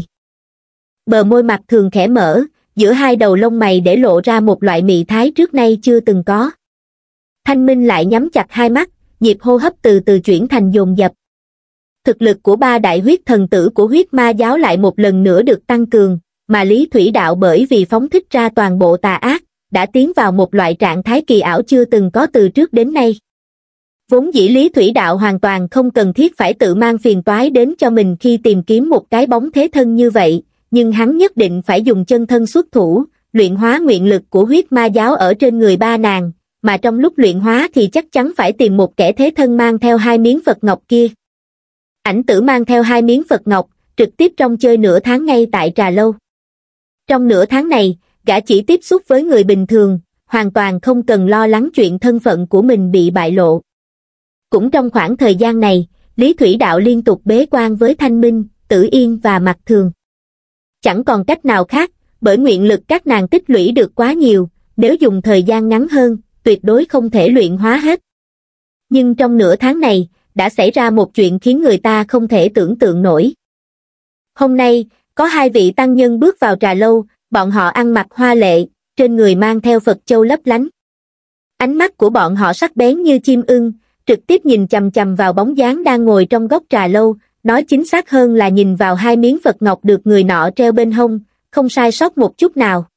Bờ môi mặt thường khẽ mở, giữa hai đầu lông mày để lộ ra một loại mị thái trước nay chưa từng có. Thanh Minh lại nhắm chặt hai mắt, nhịp hô hấp từ từ chuyển thành dồn dập. Thực lực của ba đại huyết thần tử của huyết ma giáo lại một lần nữa được tăng cường, mà Lý Thủy Đạo bởi vì phóng thích ra toàn bộ tà ác, đã tiến vào một loại trạng thái kỳ ảo chưa từng có từ trước đến nay. Vốn dĩ Lý Thủy Đạo hoàn toàn không cần thiết phải tự mang phiền toái đến cho mình khi tìm kiếm một cái bóng thế thân như vậy, nhưng hắn nhất định phải dùng chân thân xuất thủ, luyện hóa nguyện lực của huyết ma giáo ở trên người ba nàng, mà trong lúc luyện hóa thì chắc chắn phải tìm một kẻ thế thân mang theo hai miếng Phật Ngọc kia. Ảnh Tử mang theo hai miếng Phật Ngọc, trực tiếp trong chơi nửa tháng ngay tại trà lâu. Trong nửa tháng này, gã chỉ tiếp xúc với người bình thường, hoàn toàn không cần lo lắng chuyện thân phận của mình bị bại lộ. Cũng trong khoảng thời gian này, Lý Thủy Đạo liên tục bế quan với Thanh Minh, Tử Yên và Mặc Thường. Chẳng còn cách nào khác, bởi nguyện lực các nàng tích lũy được quá nhiều, nếu dùng thời gian ngắn hơn, tuyệt đối không thể luyện hóa hết. Nhưng trong nửa tháng này, đã xảy ra một chuyện khiến người ta không thể tưởng tượng nổi. Hôm nay, có hai vị tăng nhân bước vào trà lâu, bọn họ ăn mặc hoa lệ, trên người mang theo Phật châu lấp lánh. Ánh mắt của bọn họ sắc bén như chim ưng, trực tiếp nhìn chằm chằm vào bóng dáng đang ngồi trong góc trà lâu, nói chính xác hơn là nhìn vào hai miếng Phật Ngọc được người nọ treo bên hông, không sai sót một chút nào.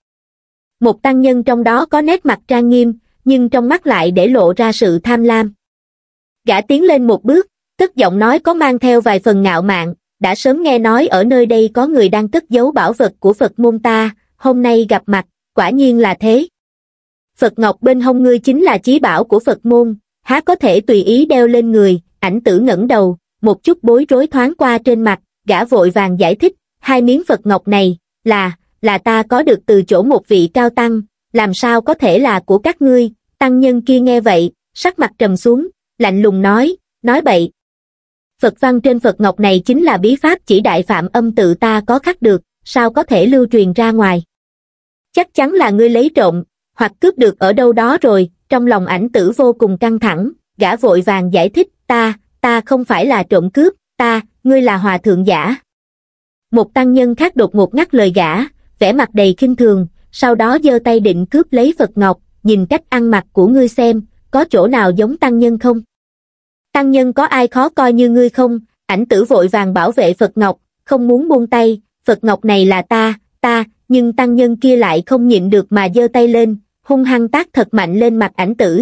Một tăng nhân trong đó có nét mặt trang nghiêm, nhưng trong mắt lại để lộ ra sự tham lam. Gã tiến lên một bước, cất giọng nói có mang theo vài phần ngạo mạn, đã sớm nghe nói ở nơi đây có người đang cất giấu bảo vật của Phật môn ta, hôm nay gặp mặt, quả nhiên là thế. Phật Ngọc bên hông ngươi chính là chí bảo của Phật môn, há có thể tùy ý đeo lên người. Ảnh Tử ngẩng đầu, một chút bối rối thoáng qua trên mặt, gã vội vàng giải thích, hai miếng Phật Ngọc này, là, là ta có được từ chỗ một vị cao tăng, làm sao có thể là của các ngươi. Tăng nhân kia nghe vậy, sắc mặt trầm xuống, lạnh lùng nói, nói bậy. Phật văn trên Phật Ngọc này chính là bí pháp chỉ đại phạm âm tự ta có khắc được, sao có thể lưu truyền ra ngoài. Chắc chắn là ngươi lấy trộm, hoặc cướp được ở đâu đó rồi. Trong lòng Ảnh Tử vô cùng căng thẳng, gã vội vàng giải thích, ta, ta không phải là trộm cướp, ta, ngươi là hòa thượng giả. Một tăng nhân khác đột ngột ngắt lời gã, vẻ mặt đầy khinh thường, sau đó giơ tay định cướp lấy Phật Ngọc, nhìn cách ăn mặc của ngươi xem, có chỗ nào giống tăng nhân không? Tăng nhân có ai khó coi như ngươi không? Ảnh Tử vội vàng bảo vệ Phật Ngọc, không muốn buông tay, Phật Ngọc này là ta, ta, nhưng tăng nhân kia lại không nhịn được mà giơ tay lên, hung hăng tác thật mạnh lên mặt Ảnh Tử.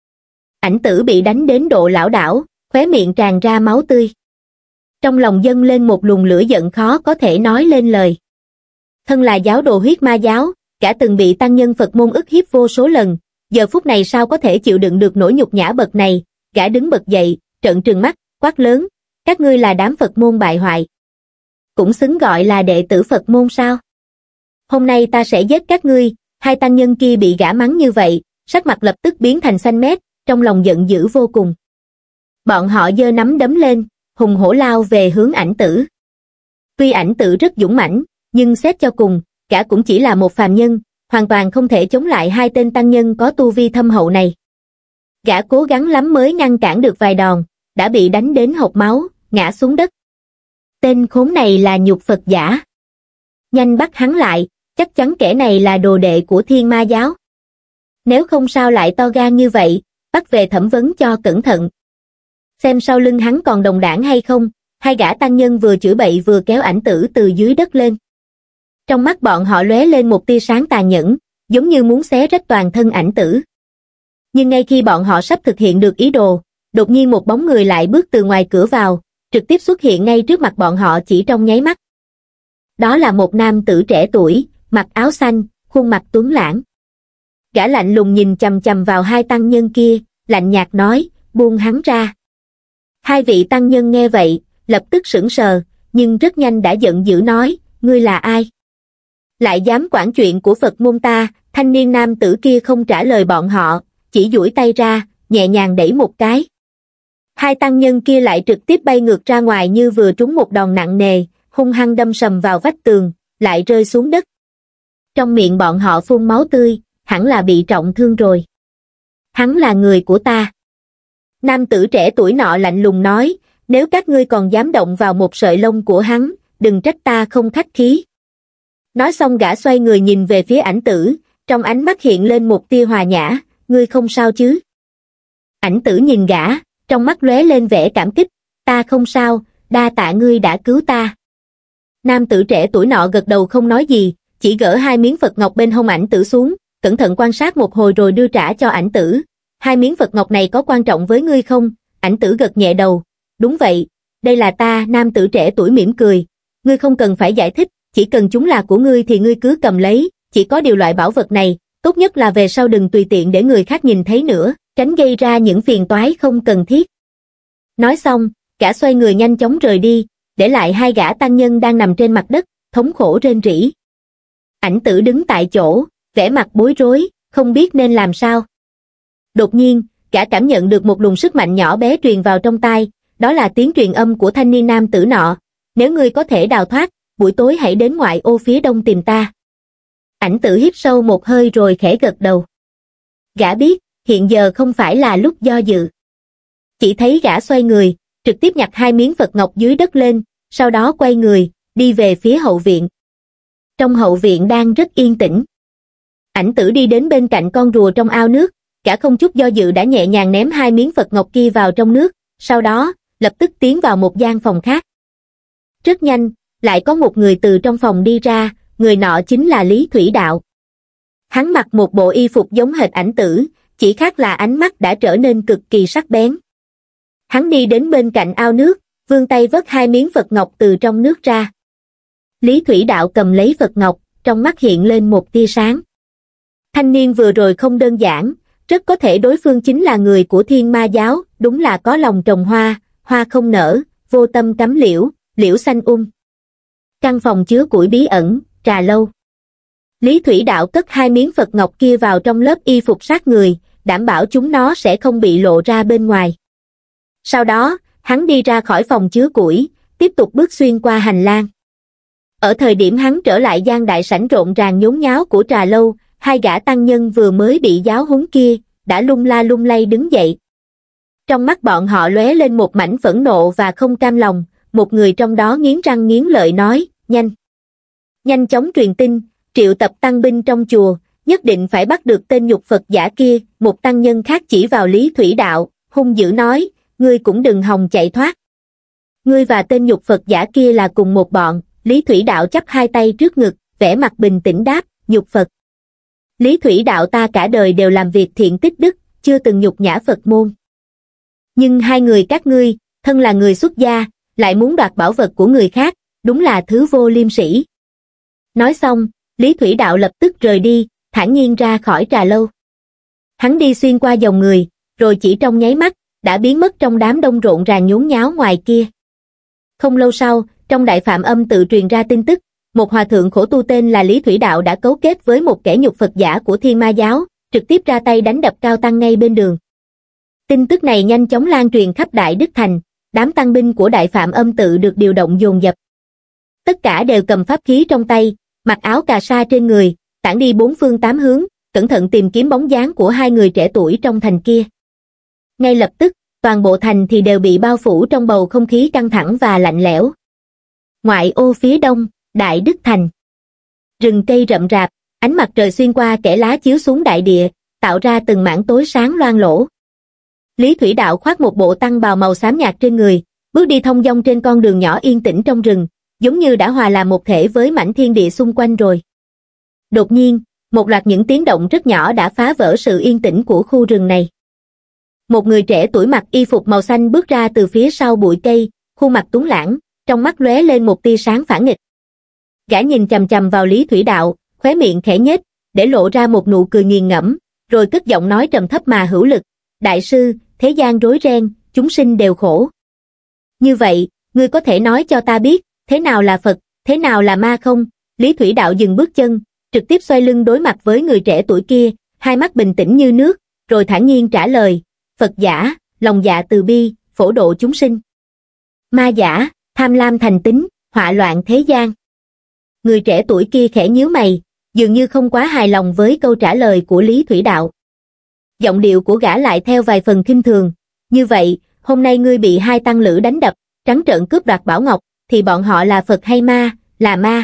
Ảnh Tử bị đánh đến độ lảo đảo, khóe miệng tràn ra máu tươi. Trong lòng dâng lên một luồng lửa giận khó có thể nói lên lời. Thân là giáo đồ huyết ma giáo, gã từng bị tăng nhân Phật môn ức hiếp vô số lần, giờ phút này sao có thể chịu đựng được nỗi nhục nhã bậc này. Gã đứng bật dậy, trợn trừng mắt, quát lớn, các ngươi là đám Phật môn bại hoại, cũng xứng gọi là đệ tử Phật môn sao? Hôm nay ta sẽ giết các ngươi. Hai tăng nhân kia bị gã mắng như vậy, sắc mặt lập tức biến thành xanh mét, trong lòng giận dữ vô cùng. Bọn họ giơ nắm đấm lên, hùng hổ lao về hướng Ảnh Tử. Tuy Ảnh Tử rất dũng mãnh, nhưng xét cho cùng, gã cũng chỉ là một phàm nhân, hoàn toàn không thể chống lại hai tên tăng nhân có tu vi thâm hậu này. Gã cố gắng lắm mới ngăn cản được vài đòn, đã bị đánh đến hộc máu, ngã xuống đất. Tên khốn này là nhục Phật giả. Nhanh bắt hắn lại, chắc chắn kẻ này là đồ đệ của Thiên Ma giáo. Nếu không sao lại to gan như vậy, bắt về thẩm vấn cho cẩn thận. Xem sau lưng hắn còn đồng đảng hay không. Hai gã tăng nhân vừa chửi bậy vừa kéo Ảnh Tử từ dưới đất lên. Trong mắt bọn họ lóe lên một tia sáng tàn nhẫn, giống như muốn xé rách toàn thân Ảnh Tử. Nhưng ngay khi bọn họ sắp thực hiện được ý đồ, đột nhiên một bóng người lại bước từ ngoài cửa vào, trực tiếp xuất hiện ngay trước mặt bọn họ chỉ trong nháy mắt. Đó là một nam tử trẻ tuổi, mặc áo xanh, khuôn mặt tuấn lãng. Gã lạnh lùng nhìn chằm chằm vào hai tăng nhân kia, lạnh nhạt nói, buông hắn ra. Hai vị tăng nhân nghe vậy, lập tức sững sờ, nhưng rất nhanh đã giận dữ nói, ngươi là ai? Lại dám quản chuyện của Phật môn ta? Thanh niên nam tử kia không trả lời bọn họ, chỉ duỗi tay ra, nhẹ nhàng đẩy một cái. Hai tăng nhân kia lại trực tiếp bay ngược ra ngoài như vừa trúng một đòn nặng nề, hung hăng đâm sầm vào vách tường, lại rơi xuống đất. Trong miệng bọn họ phun máu tươi, hẳn là bị trọng thương rồi. Hắn là người của ta. Nam tử trẻ tuổi nọ lạnh lùng nói, nếu các ngươi còn dám động vào một sợi lông của hắn, đừng trách ta không khách khí. Nói xong gã xoay người nhìn về phía Ảnh Tử, trong ánh mắt hiện lên một tia hòa nhã, ngươi không sao chứ? Ảnh Tử nhìn gã, trong mắt lóe lên vẻ cảm kích, ta không sao, đa tạ ngươi đã cứu ta. Nam tử trẻ tuổi nọ gật đầu không nói gì, chỉ gỡ hai miếng Phật ngọc bên hông Ảnh Tử xuống, cẩn thận quan sát một hồi rồi đưa trả cho Ảnh Tử. Hai miếng Phật ngọc này có quan trọng với ngươi không? Ảnh Tử gật nhẹ đầu, đúng vậy, đây là ta. Nam tử trẻ tuổi mỉm cười, ngươi không cần phải giải thích, chỉ cần chúng là của ngươi thì ngươi cứ cầm lấy, chỉ có điều loại bảo vật này, tốt nhất là về sau đừng tùy tiện để người khác nhìn thấy nữa, tránh gây ra những phiền toái không cần thiết. Nói xong, gã xoay người nhanh chóng rời đi, để lại hai gã tăng nhân đang nằm trên mặt đất, thống khổ rên rỉ. Ảnh Tử đứng tại chỗ, vẻ mặt bối rối, không biết nên làm sao. Đột nhiên, gã cảm nhận được một luồng sức mạnh nhỏ bé truyền vào trong tai, đó là tiếng truyền âm của thanh niên nam tử nọ, nếu ngươi có thể đào thoát, buổi tối hãy đến ngoại ô phía đông tìm ta. Ảnh Tử hít sâu một hơi rồi khẽ gật đầu. Gã biết, hiện giờ không phải là lúc do dự. Chỉ thấy gã xoay người, trực tiếp nhặt hai miếng Phật ngọc dưới đất lên, sau đó quay người, đi về phía hậu viện. Trong hậu viện đang rất yên tĩnh. Ảnh Tử đi đến bên cạnh con rùa trong ao nước, gã không chút do dự đã nhẹ nhàng ném hai miếng Phật ngọc kia vào trong nước, sau đó, lập tức tiến vào một gian phòng khác. Rất nhanh, lại có một người từ trong phòng đi ra, người nọ chính là Lý Thủy Đạo. Hắn mặc một bộ y phục giống hệt Ảnh Tử, chỉ khác là ánh mắt đã trở nên cực kỳ sắc bén. Hắn đi đến bên cạnh ao nước, vươn tay vớt hai miếng Phật ngọc từ trong nước ra. Lý Thủy Đạo cầm lấy Phật ngọc, trong mắt hiện lên một tia sáng. Thanh niên vừa rồi không đơn giản, rất có thể đối phương chính là người của Thiên Ma giáo, đúng là có lòng trồng hoa, hoa không nở, vô tâm cắm liễu, liễu xanh um. Căn phòng chứa củi bí ẩn, trà lâu. Lý Thủy Đạo cất hai miếng Phật ngọc kia vào trong lớp y phục sát người, đảm bảo chúng nó sẽ không bị lộ ra bên ngoài. Sau đó, hắn đi ra khỏi phòng chứa củi, tiếp tục bước xuyên qua hành lang. Ở thời điểm hắn trở lại gian đại sảnh rộn ràng nhốn nháo của trà lâu, hai gã tăng nhân vừa mới bị giáo huấn kia, đã lung la lung lay đứng dậy. Trong mắt bọn họ lóe lên một mảnh phẫn nộ và không cam lòng, một người trong đó nghiến răng nghiến lợi nói, nhanh. Nhanh chóng truyền tin, triệu tập tăng binh trong chùa, nhất định phải bắt được tên nhục Phật giả kia. Một tăng nhân khác chỉ vào Lý Thủy Đạo, hung dữ nói, ngươi cũng đừng hòng chạy thoát. Ngươi và tên nhục Phật giả kia là cùng một bọn. Lý Thủy Đạo chắp hai tay trước ngực, vẻ mặt bình tĩnh đáp, nhục Phật. Lý Thủy Đạo ta cả đời đều làm việc thiện tích đức, chưa từng nhục nhã Phật môn. Nhưng hai người các ngươi, thân là người xuất gia, lại muốn đoạt bảo vật của người khác, đúng là thứ vô liêm sỉ. Nói xong, Lý Thủy Đạo lập tức rời đi, thản nhiên ra khỏi trà lâu. Hắn đi xuyên qua dòng người, rồi chỉ trong nháy mắt, đã biến mất trong đám đông rộn ràng nhốn nháo ngoài kia. Không lâu sau, trong Đại Phạm Âm tự truyền ra tin tức, một hòa thượng khổ tu tên là Lý Thủy Đạo đã cấu kết với một kẻ nhục Phật giả của Thiên Ma giáo, trực tiếp ra tay đánh đập cao tăng ngay bên đường. Tin tức này nhanh chóng lan truyền khắp Đại Đức Thành, đám tăng binh của Đại Phạm Âm tự được điều động dồn dập. Tất cả đều cầm pháp khí trong tay, mặc áo cà sa trên người, tản đi bốn phương tám hướng, cẩn thận tìm kiếm bóng dáng của hai người trẻ tuổi trong thành kia. Ngay lập tức, toàn bộ thành thì đều bị bao phủ trong bầu không khí căng thẳng và lạnh lẽo. Ngoại ô phía đông, Đại Đức Thành. Rừng cây rậm rạp, ánh mặt trời xuyên qua kẽ lá chiếu xuống đại địa, tạo ra từng mảng tối sáng loang lổ. Lý Thủy Đạo khoác một bộ tăng bào màu xám nhạt trên người, bước đi thong dong trên con đường nhỏ yên tĩnh trong rừng, giống như đã hòa làm một thể với mảnh thiên địa xung quanh rồi. Đột nhiên, một loạt những tiếng động rất nhỏ đã phá vỡ sự yên tĩnh của khu rừng này. Một người trẻ tuổi mặc y phục màu xanh bước ra từ phía sau bụi cây, khuôn mặt tuấn lãng, trong mắt lóe lên một tia sáng phản nghịch. Gã nhìn chằm chằm vào Lý Thủy Đạo, khóe miệng khẽ nhếch, để lộ ra một nụ cười nghiền ngẫm, rồi cất giọng nói trầm thấp mà hữu lực, đại sư, thế gian rối ren, chúng sinh đều khổ. Như vậy, ngươi có thể nói cho ta biết, thế nào là Phật, thế nào là ma không? Lý Thủy Đạo dừng bước chân, trực tiếp xoay lưng đối mặt với người trẻ tuổi kia, hai mắt bình tĩnh như nước, rồi thản nhiên trả lời, Phật giả, lòng dạ từ bi, phổ độ chúng sinh. Ma giả, tham lam thành tính, họa loạn thế gian. Người trẻ tuổi kia khẽ nhíu mày, dường như không quá hài lòng với câu trả lời của Lý Thủy Đạo. Giọng điệu của gã lại theo vài phần khinh thường, như vậy, hôm nay ngươi bị hai tăng lữ đánh đập, trắng trợn cướp đoạt bảo ngọc, thì bọn họ là Phật hay ma? Là ma.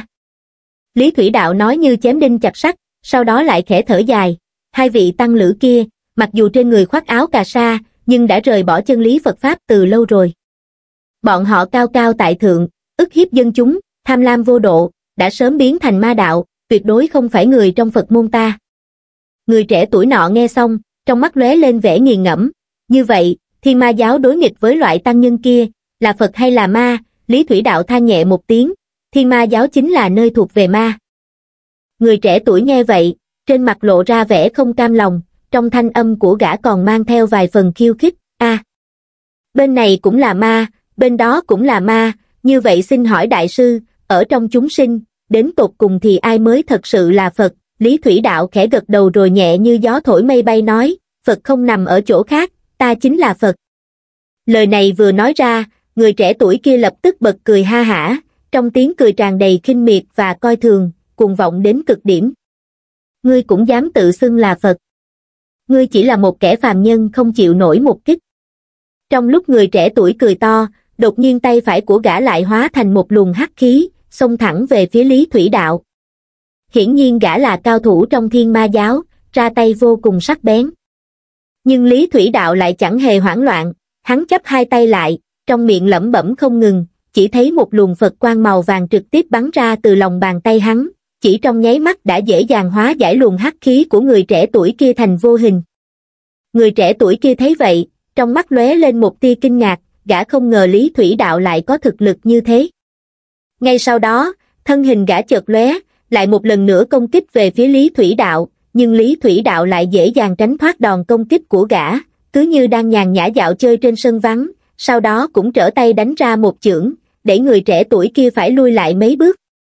Lý Thủy Đạo nói như chém đinh chặt sắt, sau đó lại khẽ thở dài, hai vị tăng lữ kia, mặc dù trên người khoác áo cà sa, nhưng đã rời bỏ chân lý Phật Pháp từ lâu rồi. Bọn họ cao cao tại thượng, ức hiếp dân chúng, tham lam vô độ, đã sớm biến thành ma đạo, tuyệt đối không phải người trong Phật môn ta. Người trẻ tuổi nọ nghe xong, trong mắt lóe lên vẻ nghiền ngẫm, như vậy, Thiên Ma giáo đối nghịch với loại tăng nhân kia, là Phật hay là ma? Lý Thủy Đạo than nhẹ một tiếng, Thiên Ma giáo chính là nơi thuộc về ma. Người trẻ tuổi nghe vậy, trên mặt lộ ra vẻ không cam lòng, trong thanh âm của gã còn mang theo vài phần khiêu khích, a, à, bên này cũng là ma, bên đó cũng là ma, như vậy xin hỏi đại sư, ở trong chúng sinh, đến tột cùng thì ai mới thật sự là Phật? Lý Thủy Đạo khẽ gật đầu rồi nhẹ như gió thổi mây bay nói, Phật không nằm ở chỗ khác, ta chính là Phật. Lời này vừa nói ra, người trẻ tuổi kia lập tức bật cười ha hả, trong tiếng cười tràn đầy khinh miệt và coi thường, cuồng vọng đến cực điểm. Ngươi cũng dám tự xưng là Phật. Ngươi chỉ là một kẻ phàm nhân không chịu nổi một kích. Trong lúc người trẻ tuổi cười to, đột nhiên tay phải của gã lại hóa thành một luồng hắc khí, xông thẳng về phía Lý Thủy Đạo. Hiển nhiên gã là cao thủ trong Thiên Ma giáo, ra tay vô cùng sắc bén. Nhưng Lý Thủy Đạo lại chẳng hề hoảng loạn, hắn chắp hai tay lại, trong miệng lẩm bẩm không ngừng, chỉ thấy một luồng Phật quang màu vàng trực tiếp bắn ra từ lòng bàn tay hắn, chỉ trong nháy mắt đã dễ dàng hóa giải luồng hắc khí của người trẻ tuổi kia thành vô hình. Người trẻ tuổi kia thấy vậy, trong mắt lóe lên một tia kinh ngạc, gã không ngờ Lý Thủy Đạo lại có thực lực như thế. Ngay sau đó, thân hình gã chợt lóe, lại một lần nữa công kích về phía Lý Thủy Đạo, nhưng Lý Thủy Đạo lại dễ dàng tránh thoát đòn công kích của gã, cứ như đang nhàn nhã dạo chơi trên sân vắng, sau đó cũng trở tay đánh ra một chưởng, để người trẻ tuổi kia phải lui lại mấy bước.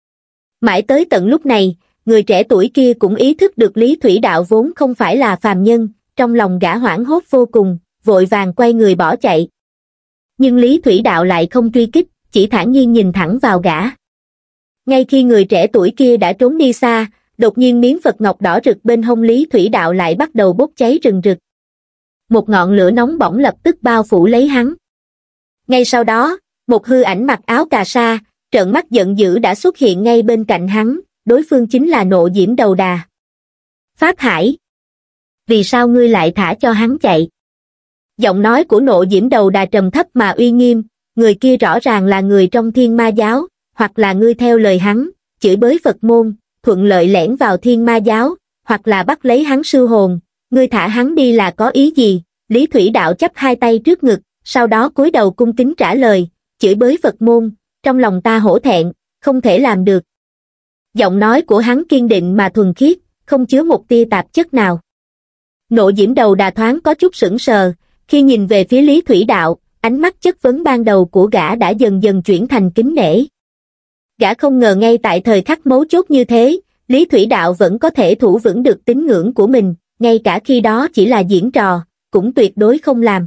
Mãi tới tận lúc này, người trẻ tuổi kia cũng ý thức được Lý Thủy Đạo vốn không phải là phàm nhân, trong lòng gã hoảng hốt vô cùng, vội vàng quay người bỏ chạy. Nhưng Lý Thủy Đạo lại không truy kích, chỉ thản nhiên nhìn thẳng vào gã. Ngay khi người trẻ tuổi kia đã trốn đi xa, đột nhiên miếng Phật ngọc đỏ rực bên hông Lý Thủy Đạo lại bắt đầu bốc cháy rừng rực. Một ngọn lửa nóng bỏng lập tức bao phủ lấy hắn. Ngay sau đó, một hư ảnh mặc áo cà sa, trợn mắt giận dữ đã xuất hiện ngay bên cạnh hắn, đối phương chính là Nộ Diễm Đầu Đà. Pháp Hải! Vì sao ngươi lại thả cho hắn chạy? Giọng nói của Nộ Diễm Đầu Đà trầm thấp mà uy nghiêm, người kia rõ ràng là người trong Thiên Ma giáo, hoặc là ngươi theo lời hắn, chửi bới Phật môn, thuận lợi lẻn vào Thiên Ma giáo, hoặc là bắt lấy hắn sư hồn, ngươi thả hắn đi là có ý gì? Lý Thủy Đạo chắp hai tay trước ngực, sau đó cúi đầu cung kính trả lời, chửi bới Phật môn, trong lòng ta hổ thẹn, không thể làm được. Giọng nói của hắn kiên định mà thuần khiết, không chứa một tia tạp chất nào. Nộ Diễm Đầu Đà thoáng có chút sững sờ, khi nhìn về phía Lý Thủy Đạo, ánh mắt chất vấn ban đầu của gã đã dần dần chuyển thành kính nể. Gã không ngờ ngay tại thời khắc mấu chốt như thế, Lý Thủy Đạo vẫn có thể thủ vững được tín ngưỡng của mình, ngay cả khi đó chỉ là diễn trò, cũng tuyệt đối không làm.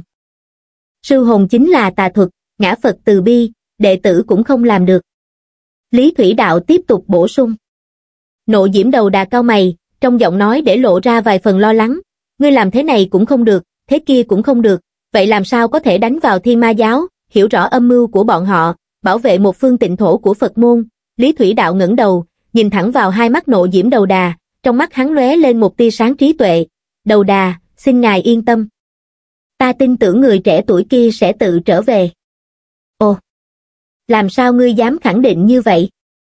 Sư hồn chính là tà thuật, ngã Phật từ bi, đệ tử cũng không làm được. Lý Thủy Đạo tiếp tục bổ sung. Nộ Diễm Đầu Đà cau mày, trong giọng nói để lộ ra vài phần lo lắng, ngươi làm thế này cũng không được, thế kia cũng không được, vậy làm sao có thể đánh vào Thiên Ma giáo, hiểu rõ âm mưu của bọn họ, bảo vệ một phương tịnh thổ của Phật môn. Lý Thủy Đạo ngẩng đầu, nhìn thẳng vào hai mắt Nộ Diễm Đầu Đà, trong mắt hắn lóe lên một tia sáng trí tuệ. Đầu Đà, xin ngài yên tâm. Ta tin tưởng người trẻ tuổi kia sẽ tự trở về. Ồ, làm sao ngươi dám khẳng định như vậy?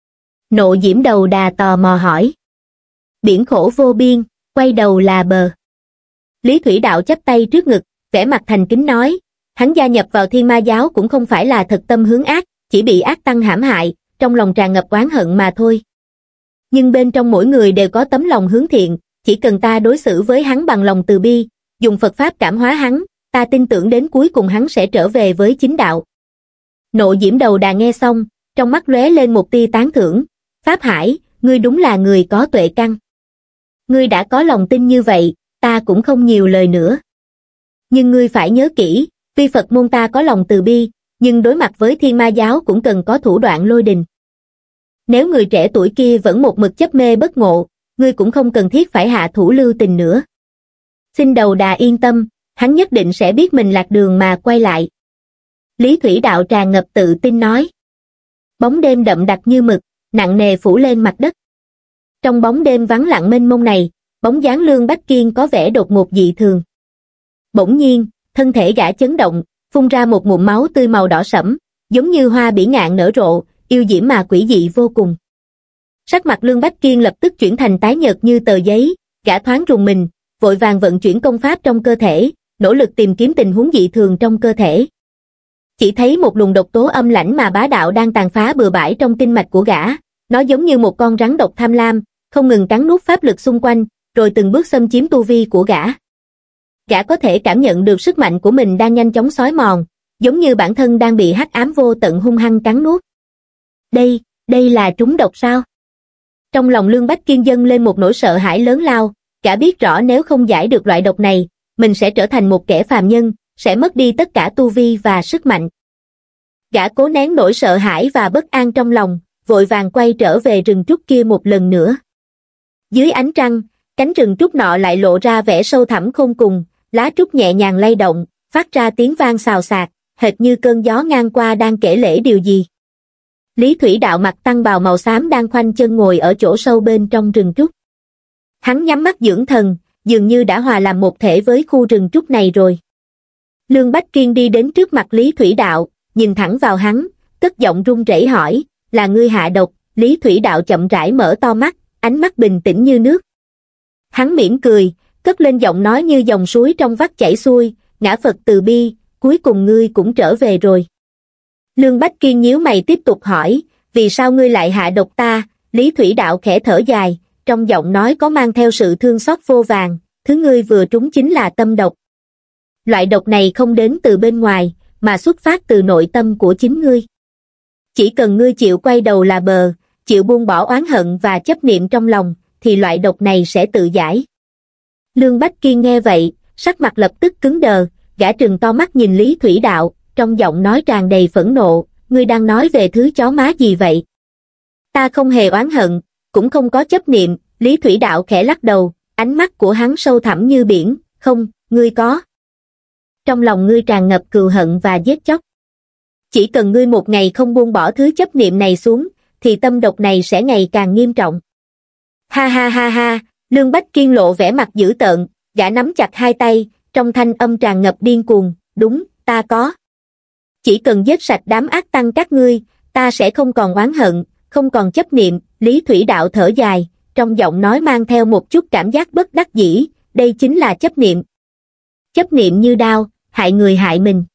Nộ Diễm Đầu Đà tò mò hỏi. Biển khổ vô biên, quay đầu là bờ. Lý Thủy Đạo chắp tay trước ngực, vẻ mặt thành kính nói, Hắn gia nhập vào Thiên Ma giáo cũng không phải là thật tâm hướng ác, chỉ bị ác tăng hãm hại, trong lòng tràn ngập oán hận mà thôi. Nhưng bên trong mỗi người đều có tấm lòng hướng thiện, chỉ cần ta đối xử với hắn bằng lòng từ bi, dùng Phật Pháp cảm hóa hắn, ta tin tưởng đến cuối cùng hắn sẽ trở về với chính đạo. Nộ Diễm Đầu Đà nghe xong, trong mắt lóe lên một tia tán thưởng, Pháp Hải, ngươi đúng là người có tuệ căn. Ngươi đã có lòng tin như vậy, ta cũng không nhiều lời nữa. Nhưng ngươi phải nhớ kỹ, tuy Phật môn ta có lòng từ bi, nhưng đối mặt với Thiên Ma giáo cũng cần có thủ đoạn lôi đình. Nếu người trẻ tuổi kia vẫn một mực chấp mê bất ngộ, ngươi cũng không cần thiết phải hạ thủ lưu tình nữa. Xin Đầu Đà yên tâm, hắn nhất định sẽ biết mình lạc đường mà quay lại. Lý Thủy Đạo tràn ngập tự tin nói. Bóng đêm đậm đặc như mực, nặng nề phủ lên mặt đất. Trong bóng đêm vắng lặng mênh mông này, bóng dáng Lương Bách Kiên có vẻ đột ngột dị thường. Bỗng nhiên, thân thể gã chấn động, phun ra một ngụm máu tươi màu đỏ sẫm, giống như hoa bỉ ngạn nở rộ, yêu diễm mà quỷ dị vô cùng. Sắc mặt Lương Bách Kiên lập tức chuyển thành tái nhợt như tờ giấy, gã thoáng rùng mình, vội vàng vận chuyển công pháp trong cơ thể, nỗ lực tìm kiếm tình huống dị thường trong cơ thể. Chỉ thấy một luồng độc tố âm lãnh mà bá đạo đang tàn phá bừa bãi trong kinh mạch của gã, nó giống như một con rắn độc tham lam, không ngừng cắn nuốt pháp lực xung quanh, rồi từng bước xâm chiếm tu vi của gã. Gã có thể cảm nhận được sức mạnh của mình đang nhanh chóng xói mòn, giống như bản thân đang bị hắc ám vô tận hung hăng cắn nuốt. Đây, đây là trúng độc sao? Trong lòng Lương Bách Kiên dâng lên một nỗi sợ hãi lớn lao, gã biết rõ nếu không giải được loại độc này, mình sẽ trở thành một kẻ phàm nhân, sẽ mất đi tất cả tu vi và sức mạnh. Gã cố nén nỗi sợ hãi và bất an trong lòng, vội vàng quay trở về rừng trúc kia một lần nữa. Dưới ánh trăng, cánh rừng trúc nọ lại lộ ra vẻ sâu thẳm khôn cùng, lá trúc nhẹ nhàng lay động, phát ra tiếng vang xào xạc, hệt như cơn gió ngang qua đang kể lể điều gì. Lý Thủy Đạo mặc tăng bào màu xám đang khoanh chân ngồi ở chỗ sâu bên trong rừng trúc. Hắn nhắm mắt dưỡng thần, dường như đã hòa làm một thể với khu rừng trúc này rồi. Lương Bách Kiên đi đến trước mặt Lý Thủy Đạo, nhìn thẳng vào hắn, cất giọng run rẩy hỏi, là ngươi hạ độc? Lý Thủy Đạo chậm rãi mở to mắt, ánh mắt bình tĩnh như nước. Hắn mỉm cười, cất lên giọng nói như dòng suối trong vắt chảy xuôi, ngã Phật từ bi, cuối cùng ngươi cũng trở về rồi. Lương Bách Kiên nhíu mày tiếp tục hỏi, vì sao ngươi lại hạ độc ta? Lý Thủy Đạo khẽ thở dài, trong giọng nói có mang theo sự thương xót vô vàn, thứ ngươi vừa trúng chính là tâm độc. Loại độc này không đến từ bên ngoài, mà xuất phát từ nội tâm của chính ngươi. Chỉ cần ngươi chịu quay đầu là bờ, chịu buông bỏ oán hận và chấp niệm trong lòng, thì loại độc này sẽ tự giải. Lương Bách Kiên nghe vậy, sắc mặt lập tức cứng đờ, gã trừng to mắt nhìn Lý Thủy Đạo, trong giọng nói tràn đầy phẫn nộ, ngươi đang nói về thứ chó má gì vậy? Ta không hề oán hận, cũng không có chấp niệm. Lý Thủy Đạo khẽ lắc đầu, ánh mắt của hắn sâu thẳm như biển, không, ngươi có. Trong lòng ngươi tràn ngập cừu hận và giết chóc. Chỉ cần ngươi một ngày không buông bỏ thứ chấp niệm này xuống, thì tâm độc này sẽ ngày càng nghiêm trọng. Ha ha ha ha, Lương Bách Kiên lộ vẻ mặt dữ tợn, gã nắm chặt hai tay, trong thanh âm tràn ngập điên cuồng, đúng, ta có. Chỉ cần giết sạch đám ác tăng các ngươi, ta sẽ không còn oán hận, không còn chấp niệm. Lý Thủy Đạo thở dài, trong giọng nói mang theo một chút cảm giác bất đắc dĩ, đây chính là chấp niệm. Chấp niệm như đao, hại người hại mình.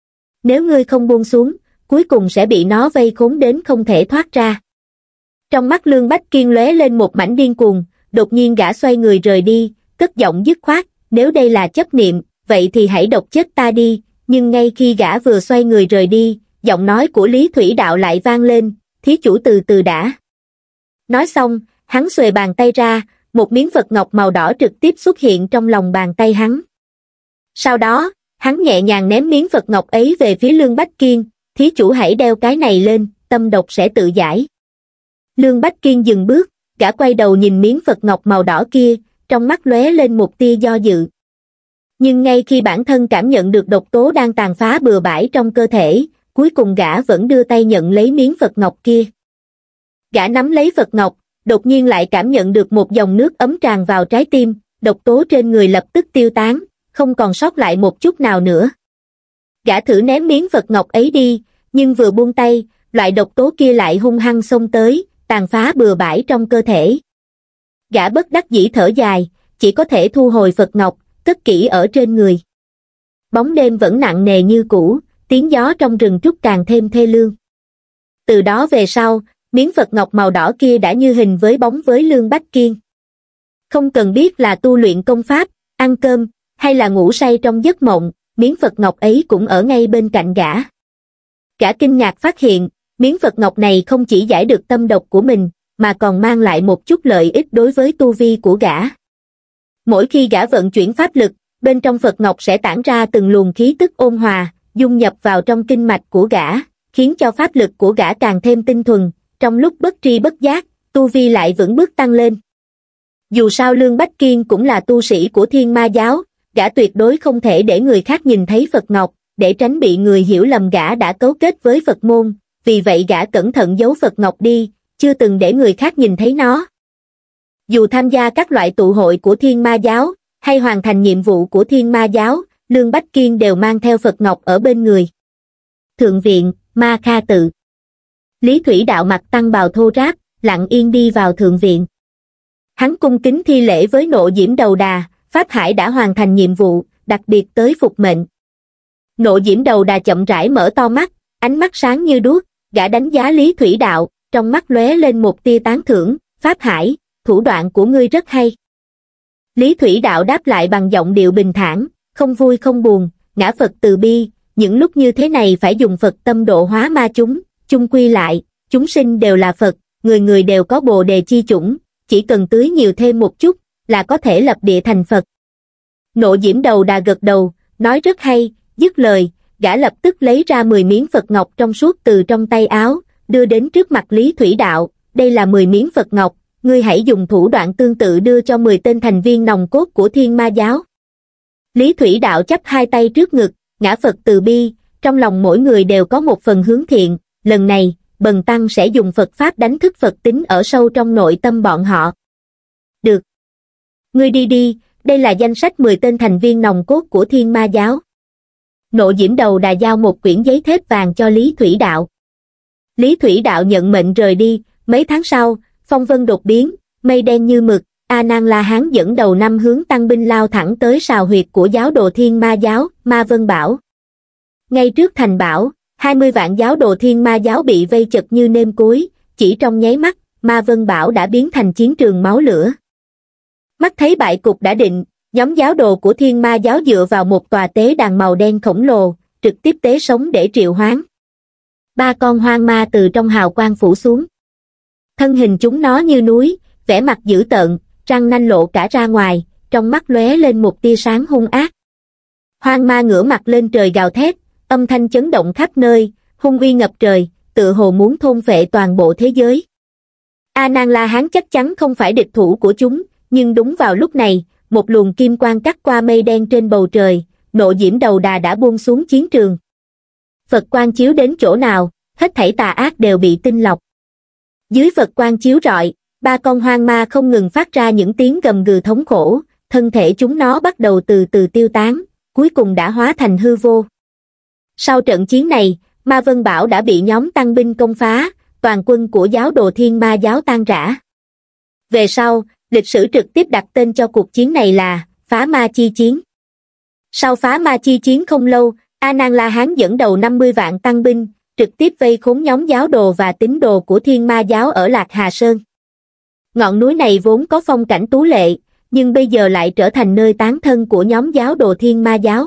Nếu ngươi không buông xuống, cuối cùng sẽ bị nó vây khốn đến không thể thoát ra. Trong mắt Lương Bách Kiên lóe lên một mảnh điên cuồng, đột nhiên gã xoay người rời đi, cất giọng dứt khoát, nếu đây là chấp niệm, vậy thì hãy độc chết ta đi. Nhưng ngay khi gã vừa xoay người rời đi, giọng nói của Lý Thủy Đạo lại vang lên, thí chủ từ từ đã. Nói xong, hắn xuề bàn tay ra, một miếng Phật ngọc màu đỏ trực tiếp xuất hiện trong lòng bàn tay hắn. Sau đó, hắn nhẹ nhàng ném miếng Phật ngọc ấy về phía Lương Bách Kiên, thí chủ hãy đeo cái này lên, tâm độc sẽ tự giải. Lương Bách Kiên dừng bước, gã quay đầu nhìn miếng Phật ngọc màu đỏ kia, trong mắt lóe lên một tia do dự. Nhưng ngay khi bản thân cảm nhận được độc tố đang tàn phá bừa bãi trong cơ thể, cuối cùng gã vẫn đưa tay nhận lấy miếng Phật ngọc kia. Gã nắm lấy Phật ngọc, đột nhiên lại cảm nhận được một dòng nước ấm tràn vào trái tim, độc tố trên người lập tức tiêu tán, không còn sót lại một chút nào nữa. Gã thử ném miếng Phật ngọc ấy đi, nhưng vừa buông tay, loại độc tố kia lại hung hăng xông tới, tàn phá bừa bãi trong cơ thể. Gã bất đắc dĩ thở dài, chỉ có thể thu hồi Phật ngọc, cất kỹ ở trên người. bóng đêm vẫn nặng nề như cũ, tiếng gió trong rừng trúc càng thêm thê lương. Từ đó về sau, miếng Phật ngọc màu đỏ kia đã như hình với bóng với Lương Bách Kiên. Không cần biết là tu luyện công pháp, ăn cơm, hay là ngủ say trong giấc mộng, miếng Phật ngọc ấy cũng ở ngay bên cạnh gã. Gã kinh ngạc phát hiện, miếng Phật ngọc này không chỉ giải được tâm độc của mình, mà còn mang lại một chút lợi ích đối với tu vi của gã. Mỗi khi gã vận chuyển pháp lực, bên trong Phật ngọc sẽ tản ra từng luồng khí tức ôn hòa, dung nhập vào trong kinh mạch của gã, khiến cho pháp lực của gã càng thêm tinh thuần, trong lúc bất tri bất giác, tu vi lại vững bước tăng lên. Dù sao Lương Bách Kiên cũng là tu sĩ của Thiên Ma giáo, gã tuyệt đối không thể để người khác nhìn thấy Phật ngọc, để tránh bị người hiểu lầm gã đã cấu kết với Phật môn, vì vậy gã cẩn thận giấu Phật ngọc đi, chưa từng để người khác nhìn thấy nó. Dù tham gia các loại tụ hội của Thiên Ma giáo, hay hoàn thành nhiệm vụ của Thiên Ma giáo, Lương Bách Kiên đều mang theo Phật ngọc ở bên người. Thượng viện, Ma Kha tự. Lý Thủy Đạo mặc tăng bào thô ráp, lặng yên đi vào thượng viện. Hắn cung kính thi lễ với Nộ Diễm Đầu Đà, Pháp Hải đã hoàn thành nhiệm vụ, đặc biệt tới phục mệnh. Nộ Diễm Đầu Đà chậm rãi mở to mắt, ánh mắt sáng như đuốc, gã đánh giá Lý Thủy Đạo, trong mắt lóe lên một tia tán thưởng, Pháp Hải, thủ đoạn của ngươi rất hay. Lý Thủy Đạo đáp lại bằng giọng điệu bình thản, không vui không buồn, ngã Phật từ bi, những lúc như thế này phải dùng Phật tâm độ hóa ma chúng, chung quy lại, chúng sinh đều là Phật, người người đều có Bồ Đề chi chủng, chỉ cần tưới nhiều thêm một chút, là có thể lập địa thành Phật. Nộ Diễm Đầu Đà gật đầu, nói rất hay, dứt lời, gã lập tức lấy ra mười miếng Phật ngọc trong suốt từ trong tay áo, đưa đến trước mặt Lý Thủy Đạo, đây là mười miếng Phật ngọc, ngươi hãy dùng thủ đoạn tương tự đưa cho mười tên thành viên nòng cốt của Thiên Ma giáo. Lý Thủy Đạo chắp hai tay trước ngực, ngã Phật từ bi, trong lòng mỗi người đều có một phần hướng thiện, lần này, Bần Tăng sẽ dùng Phật Pháp đánh thức Phật tính ở sâu trong nội tâm bọn họ. Được. Ngươi đi đi, đây là danh sách mười tên thành viên nòng cốt của Thiên Ma giáo. Nộ Diễm Đầu Đà giao một quyển giấy thép vàng cho Lý Thủy Đạo. Lý Thủy Đạo nhận mệnh rời đi, mấy tháng sau, phong vân đột biến, mây đen như mực, A Nan La Hán dẫn đầu năm hướng tăng binh lao thẳng tới sào huyệt của giáo đồ Thiên Ma giáo, Ma Vân Bảo. Ngay trước thành bảo, hai mươi vạn giáo đồ Thiên Ma giáo bị vây chật như nêm cối, chỉ trong nháy mắt, Ma Vân Bảo đã biến thành chiến trường máu lửa. Mắt thấy bại cục đã định, nhóm giáo đồ của Thiên Ma giáo dựa vào một tòa tế đàn màu đen khổng lồ, trực tiếp tế sống để triệu hoán. Ba con hoang ma từ trong hào quang phủ xuống. Thân hình chúng nó như núi, vẻ mặt dữ tợn, răng nanh lộ cả ra ngoài, trong mắt lóe lên một tia sáng hung ác. Hoang ma ngửa mặt lên trời gào thét, âm thanh chấn động khắp nơi, hung uy ngập trời, tựa hồ muốn thôn phệ toàn bộ thế giới. A Nan La Hán chắc chắn không phải địch thủ của chúng, nhưng đúng vào lúc này, một luồng kim quang cắt qua mây đen trên bầu trời, Nộ Diễm Đầu Đà đã buông xuống chiến trường. Phật quang chiếu đến chỗ nào, hết thảy tà ác đều bị tinh lọc. Dưới Phật quang chiếu rọi, ba con hoang ma không ngừng phát ra những tiếng gầm gừ thống khổ, thân thể chúng nó bắt đầu từ từ tiêu tán, cuối cùng đã hóa thành hư vô. Sau trận chiến này, Ma Vân Bảo đã bị nhóm tăng binh công phá, toàn quân của giáo đồ Thiên Ma giáo tan rã. Về sau, lịch sử trực tiếp đặt tên cho cuộc chiến này là Phá Ma Chi Chiến. Sau Phá Ma Chi Chiến không lâu, A Nan La Hán dẫn đầu năm mươi vạn tăng binh, trực tiếp vây khốn nhóm giáo đồ và tín đồ của Thiên Ma giáo ở Lạc Hà Sơn. Ngọn núi này vốn có phong cảnh tú lệ, nhưng bây giờ lại trở thành nơi tán thân của nhóm giáo đồ Thiên Ma giáo.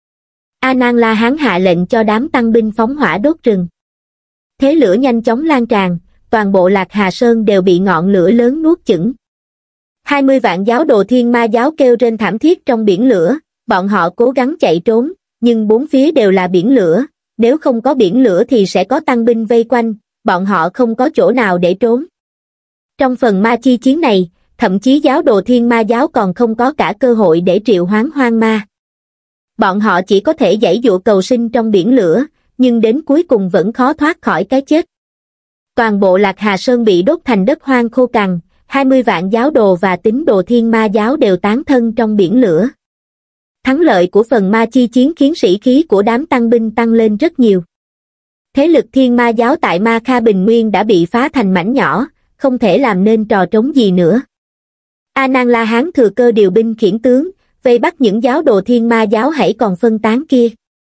A Nan La Hán hạ lệnh cho đám tăng binh phóng hỏa đốt rừng. Thế lửa nhanh chóng lan tràn, toàn bộ Lạc Hà Sơn đều bị ngọn lửa lớn nuốt chửng. hai mươi vạn giáo đồ Thiên Ma giáo kêu rên thảm thiết trong biển lửa, bọn họ cố gắng chạy trốn, nhưng bốn phía đều là biển lửa, nếu không có biển lửa thì sẽ có tăng binh vây quanh, bọn họ không có chỗ nào để trốn. Trong phần ma chi chiến này, thậm chí giáo đồ Thiên Ma giáo còn không có cả cơ hội để triệu hoán hoang ma. Bọn họ chỉ có thể giãy giụa cầu sinh trong biển lửa, nhưng đến cuối cùng vẫn khó thoát khỏi cái chết. Toàn bộ Lạc Hà Sơn bị đốt thành đất hoang khô cằn, hai mươi vạn giáo đồ và tín đồ Thiên Ma giáo đều tán thân trong biển lửa. Thắng lợi của phần ma chi chiến khiến sĩ khí của đám tăng binh tăng lên rất nhiều. Thế lực Thiên Ma giáo tại Ma Kha Bình Nguyên đã bị phá thành mảnh nhỏ, không thể làm nên trò trống gì nữa. A Nan La Hán thừa cơ điều binh khiển tướng, vây bắt những giáo đồ thiên ma giáo hãy còn phân tán kia.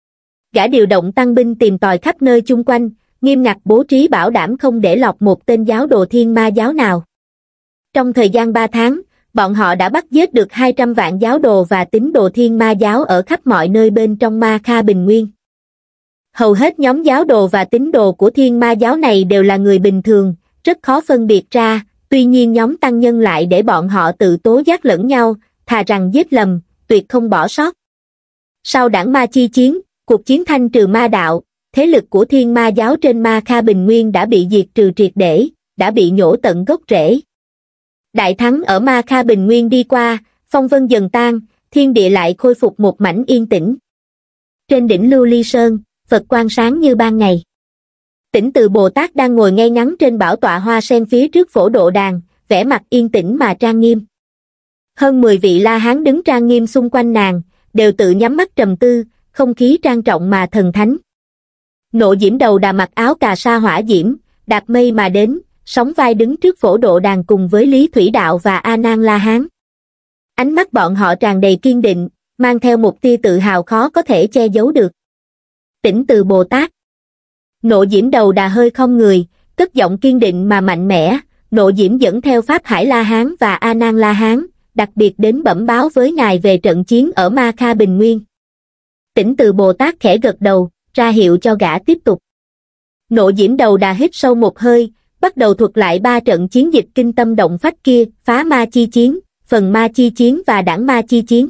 Gã điều động tăng binh tìm tòi khắp nơi chung quanh, nghiêm ngặt bố trí bảo đảm không để lọt một tên giáo đồ thiên ma giáo nào. Trong thời gian ba tháng, bọn họ đã bắt giết được hai trăm vạn giáo đồ và tín đồ thiên ma giáo ở khắp mọi nơi bên trong Ma Kha Bình Nguyên. Hầu hết nhóm giáo đồ và tín đồ của thiên ma giáo này đều là người bình thường, rất khó phân biệt ra, tuy nhiên nhóm tăng nhân lại để bọn họ tự tố giác lẫn nhau, thà rằng giết lầm, tuyệt không bỏ sót. Sau đảng ma chi chiến, cuộc chiến thanh trừ ma đạo, thế lực của thiên ma giáo trên Ma Kha Bình Nguyên đã bị diệt trừ triệt để, đã bị nhổ tận gốc rễ. Đại thắng ở Ma Kha Bình Nguyên đi qua, phong vân dần tan, thiên địa lại khôi phục một mảnh yên tĩnh. Trên đỉnh Lưu Ly Sơn, Phật quang sáng như ban ngày. Tỉnh Từ Bồ Tát đang ngồi ngay ngắn trên bảo tọa hoa sen phía trước phổ độ đàn, vẻ mặt yên tĩnh mà trang nghiêm. Hơn mười vị La Hán đứng trang nghiêm xung quanh nàng, đều tự nhắm mắt trầm tư, không khí trang trọng mà thần thánh. Nộ Diễm Đầu Đà mặc áo cà sa hỏa diễm, đạp mây mà đến, sóng vai đứng trước phổ độ đàn cùng với Lý Thủy Đạo và A Nan La Hán. Ánh mắt bọn họ tràn đầy kiên định, mang theo một tia tự hào khó có thể che giấu được. Tỉnh Từ Bồ Tát. Nộ Diễm Đầu Đà hơi khom người, cất giọng kiên định mà mạnh mẽ. Nộ Diễm dẫn theo Pháp Hải La Hán và A Nan La Hán, đặc biệt đến bẩm báo với ngài về trận chiến ở Ma Kha Bình Nguyên. Tỉnh Từ Bồ Tát khẽ gật đầu, ra hiệu cho gã tiếp tục. Nộ Diễm Đầu Đà hít sâu một hơi, bắt đầu thuật lại ba trận chiến dịch kinh tâm động phách kia, Phá Ma Chi Chiến, Phần Ma Chi Chiến và Đảng Ma Chi Chiến.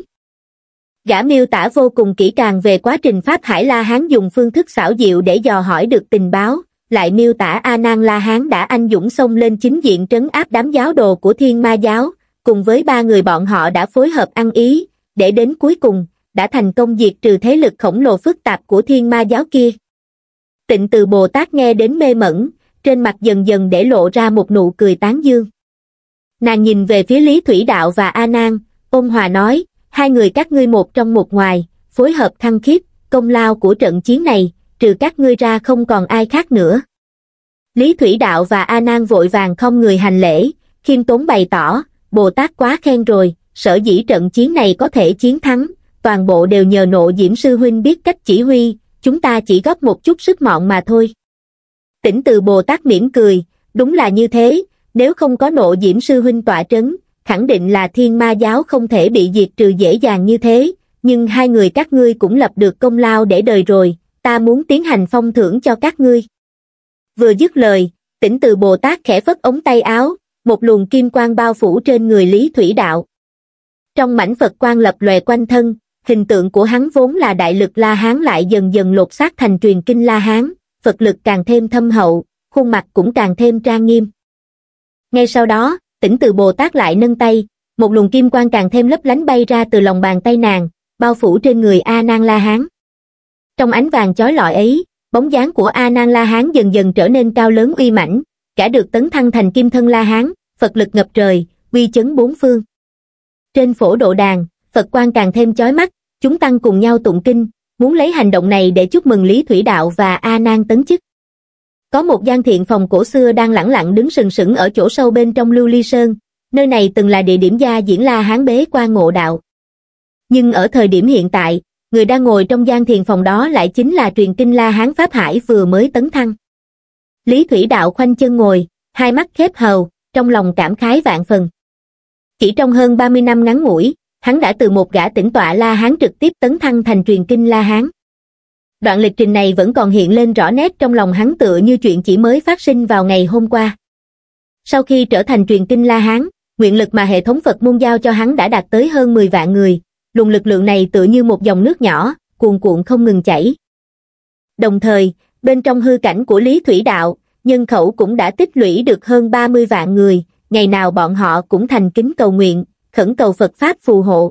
Gã miêu tả vô cùng kỹ càng về quá trình Pháp Hải La Hán dùng phương thức xảo diệu để dò hỏi được tình báo, lại miêu tả A Nan La Hán đã anh dũng xông lên chính diện trấn áp đám giáo đồ của thiên ma giáo, cùng với ba người bọn họ đã phối hợp ăn ý, để đến cuối cùng, đã thành công diệt trừ thế lực khổng lồ phức tạp của thiên ma giáo kia. Tịnh Từ Bồ Tát nghe đến mê mẩn, trên mặt dần dần để lộ ra một nụ cười tán dương. Nàng nhìn về phía Lý Thủy Đạo và A Nan, ôn hòa nói, hai người các ngươi một trong một ngoài, phối hợp khăng khít, công lao của trận chiến này, trừ các ngươi ra không còn ai khác nữa. Lý Thủy Đạo và A Nan vội vàng không người hành lễ, khiêm tốn bày tỏ, Bồ Tát quá khen rồi, sở dĩ trận chiến này có thể chiến thắng, toàn bộ đều nhờ Nộ Diễm Sư Huynh biết cách chỉ huy, chúng ta chỉ góp một chút sức mọn mà thôi. Tỉnh Từ Bồ Tát mỉm cười, đúng là như thế, nếu không có Nộ Diễm Sư Huynh tọa trấn, khẳng định là thiên ma giáo không thể bị diệt trừ dễ dàng như thế, nhưng hai người các ngươi cũng lập được công lao để đời rồi, ta muốn tiến hành phong thưởng cho các ngươi. Vừa dứt lời, Tỉnh Từ Bồ Tát khẽ phất ống tay áo, một luồng kim quang bao phủ trên người Lý Thủy Đạo. Trong mảnh Phật quang lập lòe quanh thân, hình tượng của hắn vốn là đại lực La Hán lại dần dần lột xác thành truyền kinh La Hán, Phật lực càng thêm thâm hậu, khuôn mặt cũng càng thêm trang nghiêm. Ngay sau đó, Tỉnh Từ Bồ Tát lại nâng tay, một luồng kim quang càng thêm lấp lánh bay ra từ lòng bàn tay nàng, bao phủ trên người A Nan La Hán. Trong ánh vàng chói lọi ấy, bóng dáng của A Nan La Hán dần dần trở nên cao lớn uy mãnh, cả được tấn thăng thành kim thân La Hán, Phật lực ngập trời, uy chấn bốn phương. Trên phổ độ đàn, Phật quang càng thêm chói mắt, chúng tăng cùng nhau tụng kinh, muốn lấy hành động này để chúc mừng Lý Thủy Đạo và A Nan tấn chức. Có một gian thiện phòng cổ xưa đang lẳng lặng đứng sừng sững ở chỗ sâu bên trong Lưu Ly Sơn, nơi này từng là địa điểm gia diễn La Hán bế quan ngộ đạo. Nhưng ở thời điểm hiện tại, người đang ngồi trong gian thiền phòng đó lại chính là truyền kinh La Hán Pháp Hải vừa mới tấn thăng. Lý Thủy Đạo khoanh chân ngồi, hai mắt khép hờ, trong lòng cảm khái vạn phần. Chỉ trong hơn ba mươi năm ngắn ngủi, hắn đã từ một gã tĩnh tọa La Hán trực tiếp tấn thăng thành truyền kinh La Hán. Đoạn lịch trình này vẫn còn hiện lên rõ nét trong lòng hắn tựa như chuyện chỉ mới phát sinh vào ngày hôm qua. Sau khi trở thành truyền kinh La Hán, nguyện lực mà hệ thống Phật môn giao cho hắn đã đạt tới hơn mười vạn người, luồng lực lượng này tựa như một dòng nước nhỏ, cuồn cuộn không ngừng chảy. Đồng thời, bên trong hư cảnh của Lý Thủy Đạo, nhân khẩu cũng đã tích lũy được hơn ba mươi vạn người, ngày nào bọn họ cũng thành kính cầu nguyện, khẩn cầu Phật Pháp phù hộ.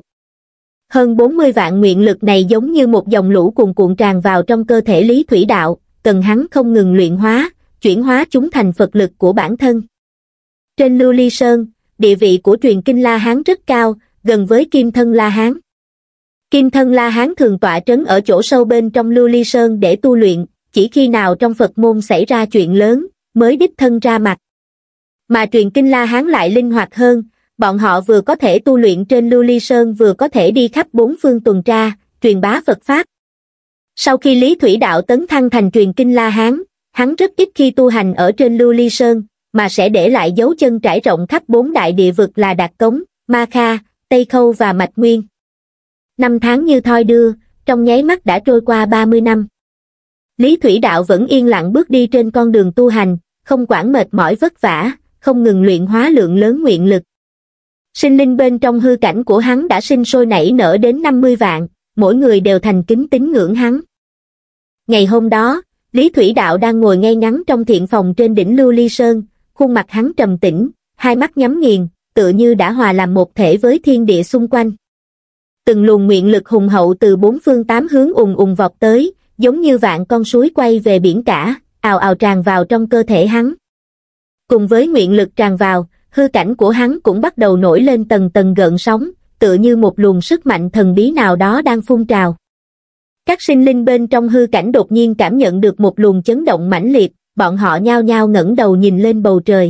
Hơn bốn mươi vạn nguyện lực này giống như một dòng lũ cuồn cuộn tràn vào trong cơ thể Lý Thủy Đạo, cần hắn không ngừng luyện hóa, chuyển hóa chúng thành Phật lực của bản thân. Trên Lưu Ly Sơn, địa vị của truyền kinh La Hán rất cao, gần với Kim Thân La Hán. Kim Thân La Hán thường tọa trấn ở chỗ sâu bên trong Lưu Ly Sơn để tu luyện, chỉ khi nào trong Phật môn xảy ra chuyện lớn, mới đích thân ra mặt. Mà truyền kinh La Hán lại linh hoạt hơn, Bọn họ vừa có thể tu luyện trên Lưu Ly Sơn vừa có thể đi khắp bốn phương tuần tra, truyền bá Phật Pháp. Sau khi Lý Thủy Đạo tấn thăng thành truyền kinh La Hán, hắn rất ít khi tu hành ở trên Lưu Ly Sơn, mà sẽ để lại dấu chân trải rộng khắp bốn đại địa vực là Đạt Cống, Ma Kha, Tây Khâu và Mạch Nguyên. Năm tháng như thoi đưa, trong nháy mắt đã trôi qua ba mươi năm. Lý Thủy Đạo vẫn yên lặng bước đi trên con đường tu hành, không quản mệt mỏi vất vả, không ngừng luyện hóa lượng lớn nguyện lực. Sinh linh bên trong hư cảnh của hắn đã sinh sôi nảy nở đến năm mươi vạn, mỗi người đều thành kính tín ngưỡng hắn. Ngày hôm đó, Lý Thủy Đạo đang ngồi ngay ngắn trong thiện phòng trên đỉnh Lưu Ly Sơn, khuôn mặt hắn trầm tĩnh, hai mắt nhắm nghiền, tựa như đã hòa làm một thể với thiên địa xung quanh. Từng luồng nguyện lực hùng hậu từ bốn phương tám hướng ùn ùn vọt tới, giống như vạn con suối quay về biển cả, ào ào tràn vào trong cơ thể hắn. Cùng với nguyện lực tràn vào, hư cảnh của hắn cũng bắt đầu nổi lên tầng tầng gợn sóng, tựa như một luồng sức mạnh thần bí nào đó đang phun trào. Các sinh linh bên trong hư cảnh đột nhiên cảm nhận được một luồng chấn động mãnh liệt, bọn họ nhao nhao ngẩng đầu nhìn lên bầu trời.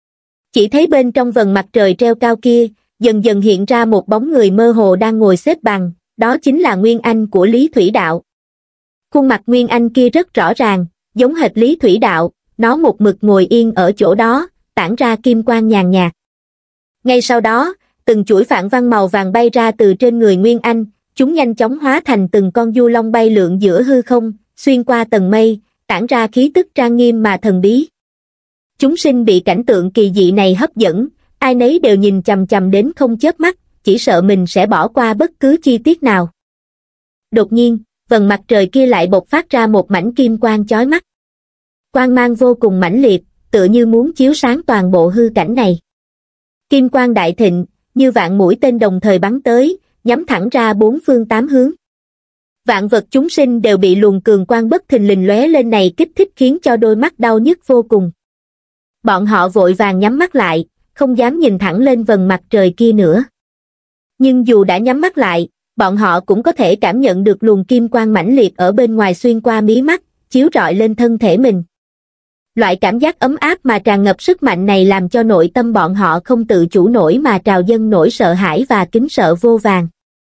Chỉ thấy bên trong vầng mặt trời treo cao kia, dần dần hiện ra một bóng người mơ hồ đang ngồi xếp bằng, đó chính là Nguyên Anh của Lý Thủy Đạo. Khuôn mặt Nguyên Anh kia rất rõ ràng, giống hệt Lý Thủy Đạo, nó một mực ngồi yên ở chỗ đó, tản ra kim quang nhàn nhạt. Ngay sau đó, từng chuỗi phạn văn màu vàng bay ra từ trên người Nguyên Anh, chúng nhanh chóng hóa thành từng con du long bay lượn giữa hư không, xuyên qua tầng mây, tản ra khí tức trang nghiêm mà thần bí. Chúng sinh bị cảnh tượng kỳ dị này hấp dẫn, ai nấy đều nhìn chằm chằm đến không chớp mắt, chỉ sợ mình sẽ bỏ qua bất cứ chi tiết nào. Đột nhiên, vầng mặt trời kia lại bộc phát ra một mảnh kim quang chói mắt. Quang mang vô cùng mãnh liệt, tựa như muốn chiếu sáng toàn bộ hư cảnh này. Kim quang đại thịnh, như vạn mũi tên đồng thời bắn tới, nhắm thẳng ra bốn phương tám hướng. Vạn vật chúng sinh đều bị luồng cường quang bất thình lình lóe lên này kích thích khiến cho đôi mắt đau nhức vô cùng. Bọn họ vội vàng nhắm mắt lại, không dám nhìn thẳng lên vầng mặt trời kia nữa. Nhưng dù đã nhắm mắt lại, bọn họ cũng có thể cảm nhận được luồng kim quang mãnh liệt ở bên ngoài xuyên qua mí mắt, chiếu rọi lên thân thể mình. Loại cảm giác ấm áp mà tràn ngập sức mạnh này làm cho nội tâm bọn họ không tự chủ nổi mà trào dâng nỗi sợ hãi và kính sợ vô vàn.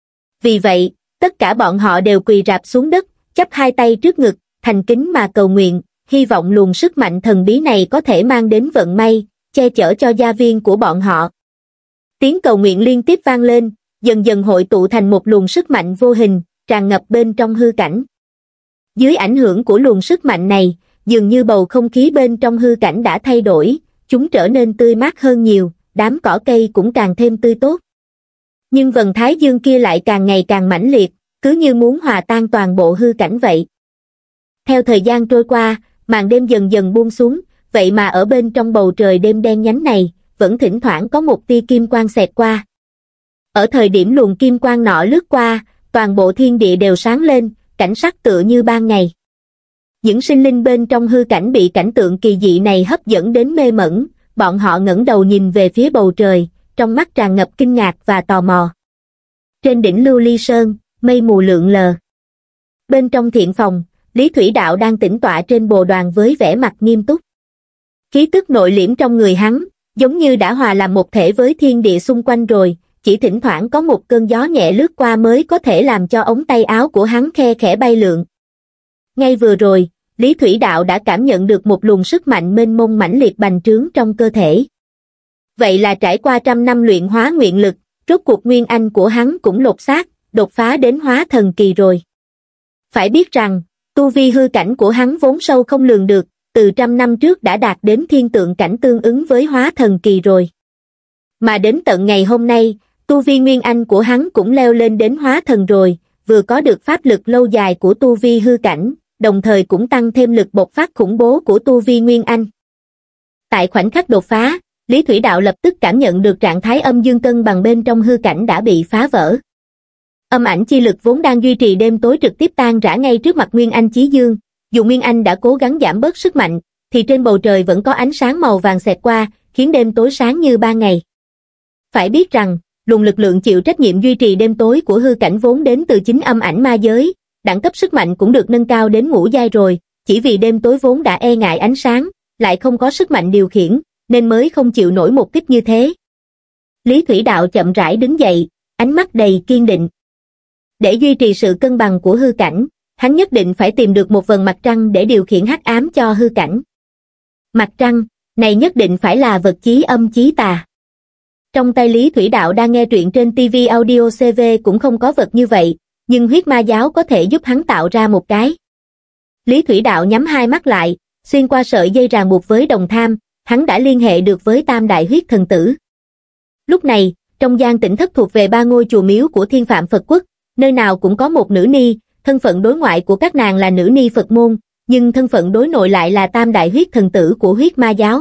Vì vậy, tất cả bọn họ đều quỳ rạp xuống đất, chắp hai tay trước ngực, thành kính mà cầu nguyện, hy vọng luồng sức mạnh thần bí này có thể mang đến vận may, che chở cho gia viên của bọn họ. Tiếng cầu nguyện liên tiếp vang lên, dần dần hội tụ thành một luồng sức mạnh vô hình, tràn ngập bên trong hư cảnh. Dưới ảnh hưởng của luồng sức mạnh này, dường như bầu không khí bên trong hư cảnh đã thay đổi, chúng trở nên tươi mát hơn nhiều, đám cỏ cây cũng càng thêm tươi tốt. Nhưng vầng thái dương kia lại càng ngày càng mãnh liệt, cứ như muốn hòa tan toàn bộ hư cảnh vậy. Theo thời gian trôi qua, màn đêm dần dần buông xuống, vậy mà ở bên trong bầu trời đêm đen nhánh này, vẫn thỉnh thoảng có một tia kim quang xẹt qua. Ở thời điểm luồng kim quang nọ lướt qua, toàn bộ thiên địa đều sáng lên, cảnh sắc tựa như ban ngày. Những sinh linh bên trong hư cảnh bị cảnh tượng kỳ dị này hấp dẫn đến mê mẩn, bọn họ ngẩng đầu nhìn về phía bầu trời, trong mắt tràn ngập kinh ngạc và tò mò. Trên đỉnh Lưu Ly Sơn, mây mù lượn lờ. Bên trong thiện phòng, Lý Thủy Đạo đang tĩnh tọa trên bồ đoàn với vẻ mặt nghiêm túc. Khí tức nội liễm trong người hắn, giống như đã hòa làm một thể với thiên địa xung quanh rồi, chỉ thỉnh thoảng có một cơn gió nhẹ lướt qua mới có thể làm cho ống tay áo của hắn khe khẽ bay lượn. Ngay vừa rồi, Lý Thủy Đạo đã cảm nhận được một luồng sức mạnh mênh mông mãnh liệt bành trướng trong cơ thể. Vậy là trải qua trăm năm luyện hóa nguyện lực, rốt cuộc nguyên anh của hắn cũng lột xác, đột phá đến hóa thần kỳ rồi. Phải biết rằng, tu vi hư cảnh của hắn vốn sâu không lường được, từ trăm năm trước đã đạt đến thiên tượng cảnh tương ứng với hóa thần kỳ rồi. Mà đến tận ngày hôm nay, tu vi nguyên anh của hắn cũng leo lên đến hóa thần rồi, vừa có được pháp lực lâu dài của tu vi hư cảnh, đồng thời cũng tăng thêm lực bộc phát khủng bố của tu vi nguyên anh. Tại khoảnh khắc đột phá, Lý Thủy Đạo lập tức cảm nhận được trạng thái âm dương cân bằng bên trong hư cảnh đã bị phá vỡ. Âm ảnh chi lực vốn đang duy trì đêm tối trực tiếp tan rã ngay trước mặt Nguyên Anh Chí Dương, dù Nguyên Anh đã cố gắng giảm bớt sức mạnh, thì trên bầu trời vẫn có ánh sáng màu vàng xẹt qua, khiến đêm tối sáng như ban ngày. Phải biết rằng, luồng lực lượng chịu trách nhiệm duy trì đêm tối của hư cảnh vốn đến từ chính âm ảnh ma giới, đẳng cấp sức mạnh cũng được nâng cao đến ngũ giai rồi, chỉ vì đêm tối vốn đã e ngại ánh sáng, lại không có sức mạnh điều khiển, nên mới không chịu nổi một kích như thế. Lý Thủy Đạo chậm rãi đứng dậy, ánh mắt đầy kiên định. Để duy trì sự cân bằng của hư cảnh, hắn nhất định phải tìm được một vầng mặt trăng để điều khiển hắc ám cho hư cảnh. Mặt trăng, này nhất định phải là vật chí âm chí tà. Trong tay Lý Thủy Đạo đang nghe truyện trên ti vi Audio xê vê cũng không có vật như vậy, nhưng huyết ma giáo có thể giúp hắn tạo ra một cái. Lý Thủy Đạo nhắm hai mắt lại, xuyên qua sợi dây ràng buộc với đồng tham, hắn đã liên hệ được với tam đại huyết thần tử. Lúc này, trong gian tỉnh thất thuộc về ba ngôi chùa miếu của Thiên Phạm Phật Quốc, nơi nào cũng có một nữ ni, thân phận đối ngoại của các nàng là nữ ni Phật môn, nhưng thân phận đối nội lại là tam đại huyết thần tử của huyết ma giáo.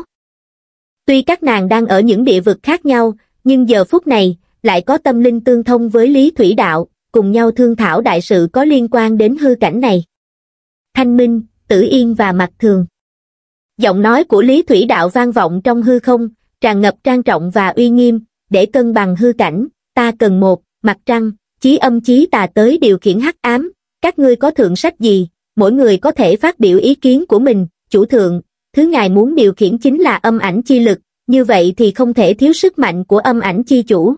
Tuy các nàng đang ở những địa vực khác nhau, nhưng giờ phút này, lại có tâm linh tương thông với Lý Thủy Đạo, cùng nhau thương thảo đại sự có liên quan đến hư cảnh này. Thanh Minh, Tử Yên và Mặc Thường. Giọng nói của Lý Thủy Đạo vang vọng trong hư không, tràn ngập trang trọng và uy nghiêm, để cân bằng hư cảnh, ta cần một mặt trăng, chí âm chí tà tới điều khiển hắc ám, các ngươi có thượng sách gì, mỗi người có thể phát biểu ý kiến của mình, chủ thượng, thứ ngài muốn điều khiển chính là âm ảnh chi lực, như vậy thì không thể thiếu sức mạnh của âm ảnh chi chủ.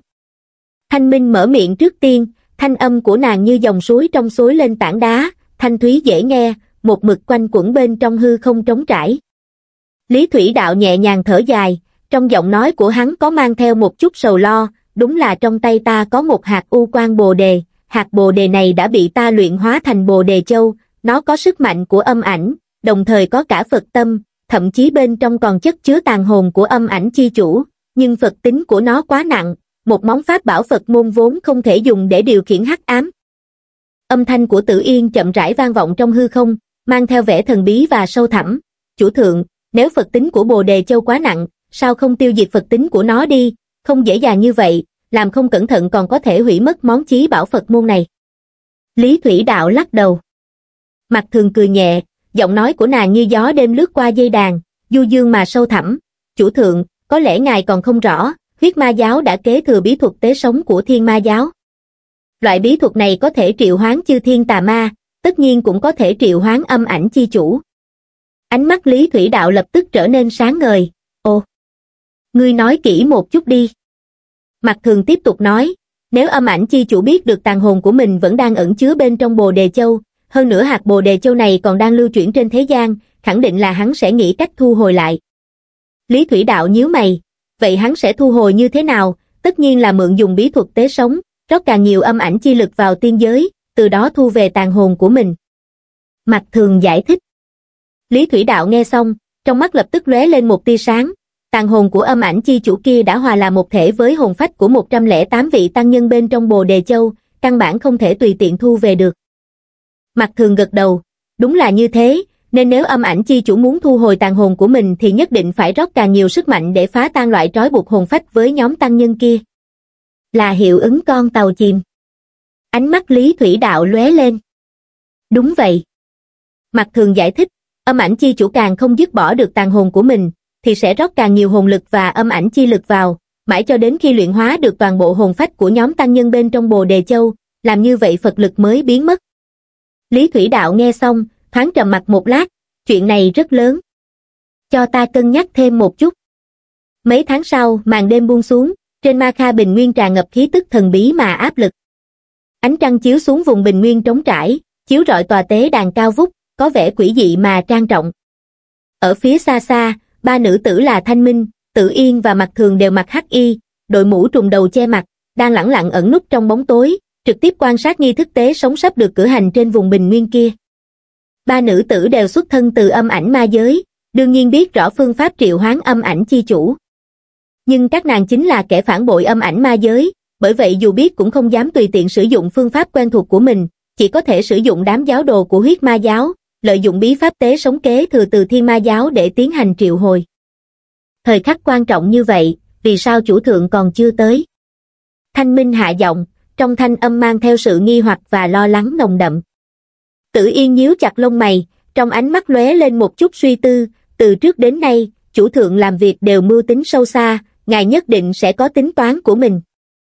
Thanh Minh mở miệng trước tiên, thanh âm của nàng như dòng suối trong xối lên tảng đá, thanh thúy dễ nghe, một mực quanh quẩn bên trong hư không trống trải. Lý Thủy Đạo nhẹ nhàng thở dài, trong giọng nói của hắn có mang theo một chút sầu lo, đúng là trong tay ta có một hạt u quan bồ đề, hạt bồ đề này đã bị ta luyện hóa thành bồ đề châu, nó có sức mạnh của âm ảnh, đồng thời có cả Phật tâm, thậm chí bên trong còn chất chứa tàn hồn của âm ảnh chi chủ, nhưng Phật tính của nó quá nặng, một món pháp bảo Phật môn vốn không thể dùng để điều khiển hắc ám. Âm thanh của Tử Yên chậm rãi vang vọng trong hư không, mang theo vẻ thần bí và sâu thẳm. Chủ thượng, nếu Phật tính của Bồ Đề Châu quá nặng, sao không tiêu diệt Phật tính của nó đi, không dễ dàng như vậy, làm không cẩn thận còn có thể hủy mất món chí bảo Phật môn này. Lý Thủy Đạo lắc đầu. Mặc Thường cười nhẹ, giọng nói của nàng như gió đêm lướt qua dây đàn, du dương mà sâu thẳm. Chủ thượng, có lẽ ngài còn không rõ, huyết ma giáo đã kế thừa bí thuật tế sống của thiên ma giáo. Loại bí thuật này có thể triệu hoán chư thiên tà ma, tất nhiên cũng có thể triệu hoán âm ảnh chi chủ. Ánh mắt Lý Thủy Đạo lập tức trở nên sáng ngời. Ồ, ngươi nói kỹ một chút đi. Mặc Thường tiếp tục nói, nếu âm ảnh chi chủ biết được tàn hồn của mình vẫn đang ẩn chứa bên trong Bồ Đề Châu, hơn nữa hạt Bồ Đề Châu này còn đang lưu chuyển trên thế gian, khẳng định là hắn sẽ nghĩ cách thu hồi lại. Lý Thủy Đạo nhíu mày, vậy hắn sẽ thu hồi như thế nào? Tất nhiên là mượn dùng bí thuật tế sống, rót càng nhiều âm ảnh chi lực vào tiên giới, từ đó thu về tàn hồn của mình. Mặc Thường giải thích. Lý Thủy Đạo nghe xong, trong mắt lập tức lóe lên một tia sáng, tàn hồn của âm ảnh chi chủ kia đã hòa là một thể với hồn phách của một trăm lẻ tám vị tăng nhân bên trong Bồ Đề Châu, căn bản không thể tùy tiện thu về được. Mặc Thường gật đầu, đúng là như thế, nên nếu âm ảnh chi chủ muốn thu hồi tàn hồn của mình thì nhất định phải rót càng nhiều sức mạnh để phá tan loại trói buộc hồn phách với nhóm tăng nhân kia. Là hiệu ứng con tàu chìm. Ánh mắt Lý Thủy Đạo lóe lên. Đúng vậy. Mặc Thường giải thích, âm ảnh chi chủ càng không dứt bỏ được tàn hồn của mình, thì sẽ rót càng nhiều hồn lực và âm ảnh chi lực vào, mãi cho đến khi luyện hóa được toàn bộ hồn phách của nhóm tăng nhân bên trong Bồ Đề Châu, làm như vậy Phật lực mới biến mất. Lý Thủy Đạo nghe xong, thoáng trầm mặt một lát, chuyện này rất lớn. Cho ta cân nhắc thêm một chút. Mấy tháng sau, màn đêm buông xuống, trên Ma Kha bình nguyên tràn ngập khí tức thần bí mà áp lực. Ánh trăng chiếu xuống vùng bình nguyên trống trải, chiếu rọi tòa tế đàn cao vút, có vẻ quỷ dị mà trang trọng. Ở phía xa xa, ba nữ tử là Thanh Minh, Tử Yên và Mặc Thường đều mặc hắc y, đội mũ trùm đầu che mặt, đang lẳng lặng ẩn núp trong bóng tối, trực tiếp quan sát nghi thức tế sống sắp được cử hành trên vùng bình nguyên kia. Ba nữ tử đều xuất thân từ âm ảnh ma giới, đương nhiên biết rõ phương pháp triệu hoán âm ảnh chi chủ. Nhưng các nàng chính là kẻ phản bội âm ảnh ma giới, bởi vậy dù biết cũng không dám tùy tiện sử dụng phương pháp quen thuộc của mình, chỉ có thể sử dụng đám giáo đồ của huyết ma giáo, lợi dụng bí pháp tế sống kế thừa từ thiên ma giáo để tiến hành triệu hồi. Thời khắc quan trọng như vậy, vì sao chủ thượng còn chưa tới? Thanh Minh hạ giọng, trong thanh âm mang theo sự nghi hoặc và lo lắng nồng đậm. Tử Yên nhíu chặt lông mày, trong ánh mắt lóe lên một chút suy tư, từ trước đến nay, chủ thượng làm việc đều mưu tính sâu xa, ngài nhất định sẽ có tính toán của mình.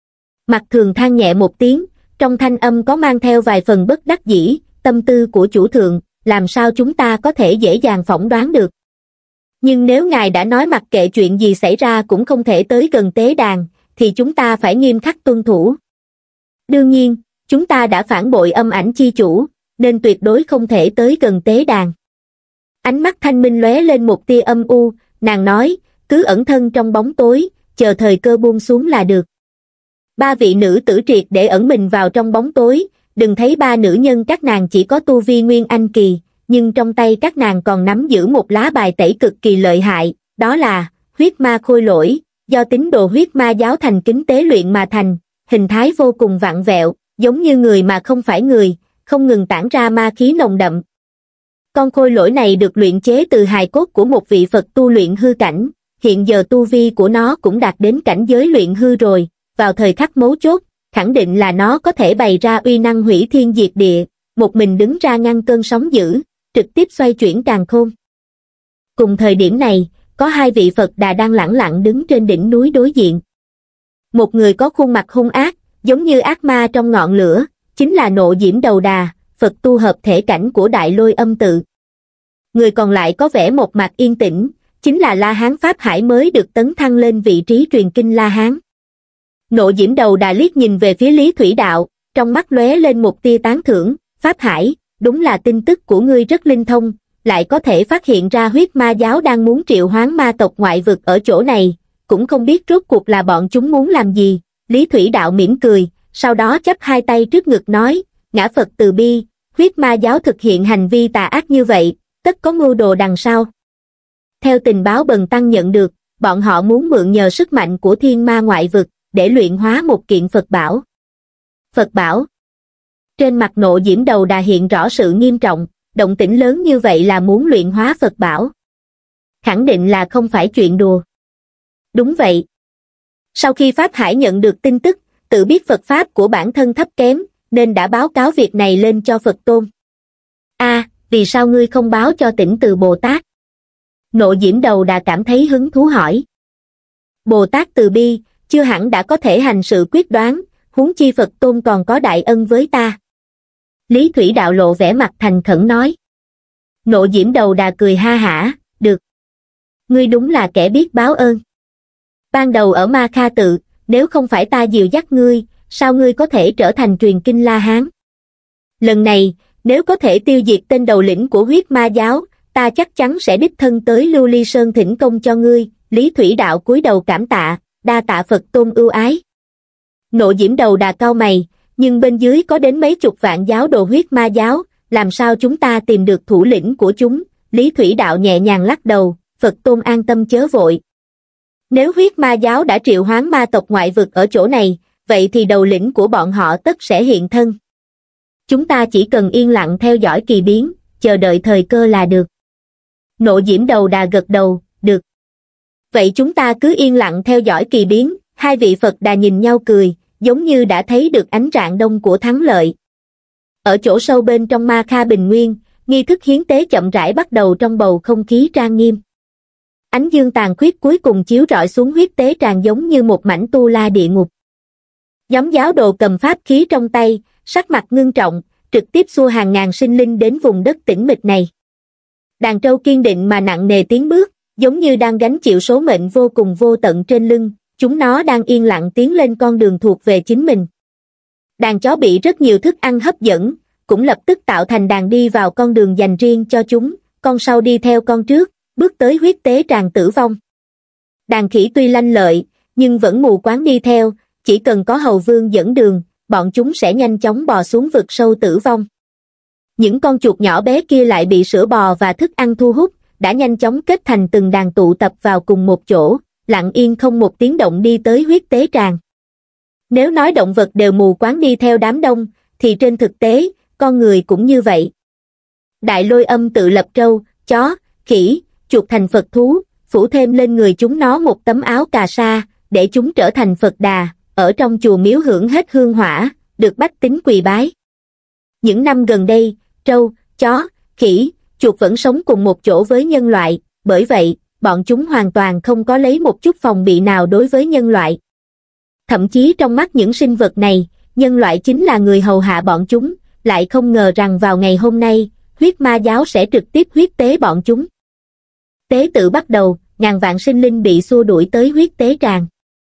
Mặc Thường than nhẹ một tiếng, trong thanh âm có mang theo vài phần bất đắc dĩ, tâm tư của chủ thượng, làm sao chúng ta có thể dễ dàng phỏng đoán được. Nhưng nếu ngài đã nói mặc kệ chuyện gì xảy ra cũng không thể tới gần tế đàn, thì chúng ta phải nghiêm khắc tuân thủ. Đương nhiên, chúng ta đã phản bội âm ảnh chi chủ, nên tuyệt đối không thể tới gần tế đàn. Ánh mắt Thanh Minh lóe lên một tia âm u, nàng nói, cứ ẩn thân trong bóng tối, chờ thời cơ buông xuống là được. Ba vị nữ tử triệt để ẩn mình vào trong bóng tối, đừng thấy ba nữ nhân các nàng chỉ có tu vi nguyên anh kỳ, nhưng trong tay các nàng còn nắm giữ một lá bài tẩy cực kỳ lợi hại, đó là huyết ma khôi lỗi, do tín đồ huyết ma giáo thành kính tế luyện mà thành, hình thái vô cùng vặn vẹo, giống như người mà không phải người, không ngừng tản ra ma khí nồng đậm. Con khôi lỗi này được luyện chế từ hài cốt của một vị Phật tu luyện hư cảnh, hiện giờ tu vi của nó cũng đạt đến cảnh giới luyện hư rồi, vào thời khắc mấu chốt, khẳng định là nó có thể bày ra uy năng hủy thiên diệt địa, một mình đứng ra ngăn cơn sóng dữ, trực tiếp xoay chuyển càn khôn. Cùng thời điểm này, có hai vị Phật Đà đang lẳng lặng đứng trên đỉnh núi đối diện. Một người có khuôn mặt hung ác, giống như ác ma trong ngọn lửa, chính là Nộ Diễm Đầu Đà, Phật tu hợp thể cảnh của Đại Lôi Âm Tự. Người còn lại có vẻ một mặt yên tĩnh, chính là La Hán Pháp Hải mới được tấn thăng lên vị trí truyền kinh La Hán. Nộ Diễm Đầu Đà liếc nhìn về phía Lý Thủy Đạo, trong mắt lóe lên một tia tán thưởng, Pháp Hải, đúng là tin tức của ngươi rất linh thông, lại có thể phát hiện ra huyết ma giáo đang muốn triệu hoán ma tộc ngoại vực ở chỗ này, cũng không biết rốt cuộc là bọn chúng muốn làm gì. Lý Thủy Đạo mỉm cười, sau đó chắp hai tay trước ngực nói, ngã Phật từ bi, huyết ma giáo thực hiện hành vi tà ác như vậy, tất có mưu đồ đằng sau. Theo tình báo bần tăng nhận được, bọn họ muốn mượn nhờ sức mạnh của thiên ma ngoại vực, để luyện hóa một kiện Phật bảo. Phật bảo. Trên mặt Nộ Diễm Đầu Đà hiện rõ sự nghiêm trọng, động tĩnh lớn như vậy là muốn luyện hóa Phật bảo. Khẳng định là không phải chuyện đùa. Đúng vậy. Sau khi Pháp Hải nhận được tin tức, tự biết Phật Pháp của bản thân thấp kém, nên đã báo cáo việc này lên cho Phật Tôn. A, à, vì sao ngươi không báo cho Tỉnh Từ Bồ Tát? Nộ Diễm Đầu Đà cảm thấy hứng thú hỏi. Bồ Tát từ bi, chưa hẳn đã có thể hành sự quyết đoán, huống chi Phật Tôn còn có đại ân với ta. Lý Thủy Đạo lộ vẻ mặt thành khẩn nói. Nộ Diễm Đầu Đà cười ha hả, được. Ngươi đúng là kẻ biết báo ơn. Ban đầu ở Ma Kha Tự, nếu không phải ta dìu dắt ngươi, sao ngươi có thể trở thành truyền kinh La Hán? Lần này, nếu có thể tiêu diệt tên đầu lĩnh của huyết ma giáo, ta chắc chắn sẽ đích thân tới Lưu Ly Sơn thỉnh công cho ngươi. Lý Thủy Đạo cúi đầu cảm tạ, đa tạ Phật Tôn ưu ái. Nộ Diễm Đầu Đà cau mày, nhưng bên dưới có đến mấy chục vạn giáo đồ huyết ma giáo, làm sao chúng ta tìm được thủ lĩnh của chúng? Lý Thủy Đạo nhẹ nhàng lắc đầu, Phật Tôn an tâm chớ vội. Nếu huyết ma giáo đã triệu hoán ma tộc ngoại vực ở chỗ này, vậy thì đầu lĩnh của bọn họ tất sẽ hiện thân. Chúng ta chỉ cần yên lặng theo dõi kỳ biến, chờ đợi thời cơ là được. Nộ Diễm Đầu Đà gật đầu, được. Vậy chúng ta cứ yên lặng theo dõi kỳ biến. Hai vị Phật Đà nhìn nhau cười, giống như đã thấy được ánh rạng đông của thắng lợi. Ở chỗ sâu bên trong Ma Kha Bình Nguyên, nghi thức hiến tế chậm rãi bắt đầu trong bầu không khí trang nghiêm. Ánh dương tàn khuyết cuối cùng chiếu rọi xuống huyết tế tràn giống như một mảnh tu la địa ngục. Nhóm giáo đồ cầm pháp khí trong tay, sắc mặt ngưng trọng, trực tiếp xua hàng ngàn sinh linh đến vùng đất tĩnh mịch này. Đàn trâu kiên định mà nặng nề tiến bước, giống như đang gánh chịu số mệnh vô cùng vô tận trên lưng, chúng nó đang yên lặng tiến lên con đường thuộc về chính mình. Đàn chó bị rất nhiều thức ăn hấp dẫn, cũng lập tức tạo thành đàn đi vào con đường dành riêng cho chúng, con sau đi theo con trước, bước tới huyết tế tràn tử vong. Đàn khỉ tuy lanh lợi, nhưng vẫn mù quáng đi theo, chỉ cần có hầu vương dẫn đường, bọn chúng sẽ nhanh chóng bò xuống vực sâu tử vong. Những con chuột nhỏ bé kia lại bị sữa bò và thức ăn thu hút, đã nhanh chóng kết thành từng đàn tụ tập vào cùng một chỗ, lặng yên không một tiếng động đi tới huyết tế tràn. Nếu nói động vật đều mù quáng đi theo đám đông, thì trên thực tế, con người cũng như vậy. Đại Lôi Âm Tự lập trâu, chó, khỉ, chuột thành Phật thú, phủ thêm lên người chúng nó một tấm áo cà sa, để chúng trở thành Phật Đà, ở trong chùa miếu hưởng hết hương hỏa, được bách tính quỳ bái. Những năm gần đây, trâu, chó, khỉ, chuột vẫn sống cùng một chỗ với nhân loại, bởi vậy, bọn chúng hoàn toàn không có lấy một chút phòng bị nào đối với nhân loại. Thậm chí trong mắt những sinh vật này, nhân loại chính là người hầu hạ bọn chúng, lại không ngờ rằng vào ngày hôm nay, huyết ma giáo sẽ trực tiếp huyết tế bọn chúng. Tế tự bắt đầu, ngàn vạn sinh linh bị xua đuổi tới huyết tế tràn.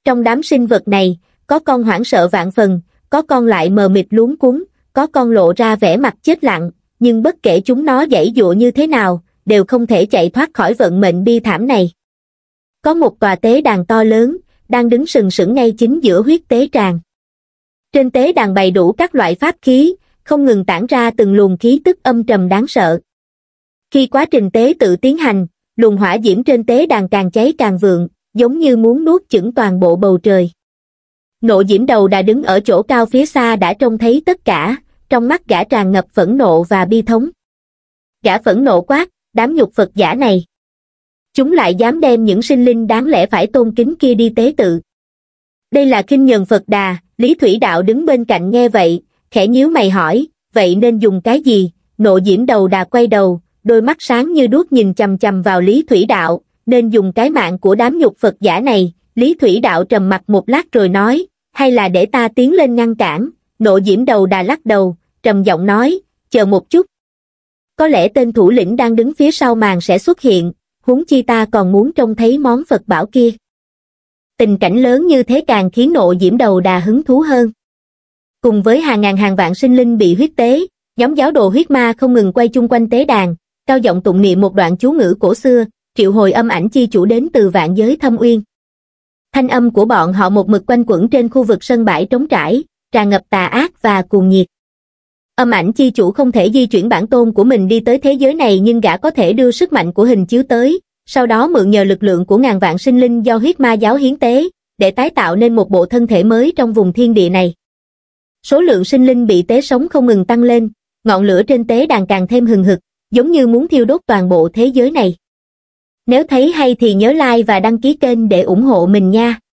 Trong đám sinh vật này, có con hoảng sợ vạn phần, có con lại mờ mịt luống cuống, có con lộ ra vẻ mặt chết lặng, nhưng bất kể chúng nó giãy giụa như thế nào, đều không thể chạy thoát khỏi vận mệnh bi thảm này. Có một tòa tế đàn to lớn, đang đứng sừng sững ngay chính giữa huyết tế tràng. Trên tế đàn bày đủ các loại pháp khí, không ngừng tản ra từng luồng khí tức âm trầm đáng sợ. Khi quá trình tế tự tiến hành, luồng hỏa diễm trên tế đàn càng cháy càng vượng, giống như muốn nuốt chửng toàn bộ bầu trời. Nộ Diễm Đầu Đà đứng ở chỗ cao phía xa đã trông thấy tất cả, trong mắt gã tràn ngập phẫn nộ và bi thống. Gã phẫn nộ quát, đám nhục Phật giả này. Chúng lại dám đem những sinh linh đáng lẽ phải tôn kính kia đi tế tự. Đây là khinh nhờn Phật Đà. Lý Thủy Đạo đứng bên cạnh nghe vậy, khẽ nhíu mày hỏi, vậy nên dùng cái gì? Nộ Diễm Đầu Đà quay đầu, đôi mắt sáng như đuốc nhìn chằm chằm vào Lý Thủy Đạo, nên dùng cái mạng của đám nhục Phật giả này. Lý Thủy Đạo trầm mặt một lát rồi nói, hay là để ta tiến lên ngăn cản? Nộ Diễm Đầu Đà lắc đầu, trầm giọng nói, chờ một chút. Có lẽ tên thủ lĩnh đang đứng phía sau màn sẽ xuất hiện, huống chi ta còn muốn trông thấy món Phật bảo kia. Tình cảnh lớn như thế càng khiến Nộ Diễm Đầu Đà hứng thú hơn. Cùng với hàng ngàn hàng vạn sinh linh bị huyết tế, nhóm giáo đồ huyết ma không ngừng quay chung quanh tế đàn, cao giọng tụng niệm một đoạn chú ngữ cổ xưa, triệu hồi âm ảnh chi chủ đến từ vạn giới thâm uyên. Thanh âm của bọn họ một mực quanh quẩn trên khu vực sân bãi trống trải, tràn ngập tà ác và cuồng nhiệt. Âm ảnh chi chủ không thể di chuyển bản tôn của mình đi tới thế giới này, nhưng gã có thể đưa sức mạnh của hình chiếu tới, sau đó mượn nhờ lực lượng của ngàn vạn sinh linh do huyết ma giáo hiến tế, để tái tạo nên một bộ thân thể mới trong vùng thiên địa này. Số lượng sinh linh bị tế sống không ngừng tăng lên, ngọn lửa trên tế đàn càng thêm hừng hực, giống như muốn thiêu đốt toàn bộ thế giới này. Nếu thấy hay thì nhớ like và đăng ký kênh để ủng hộ mình nha.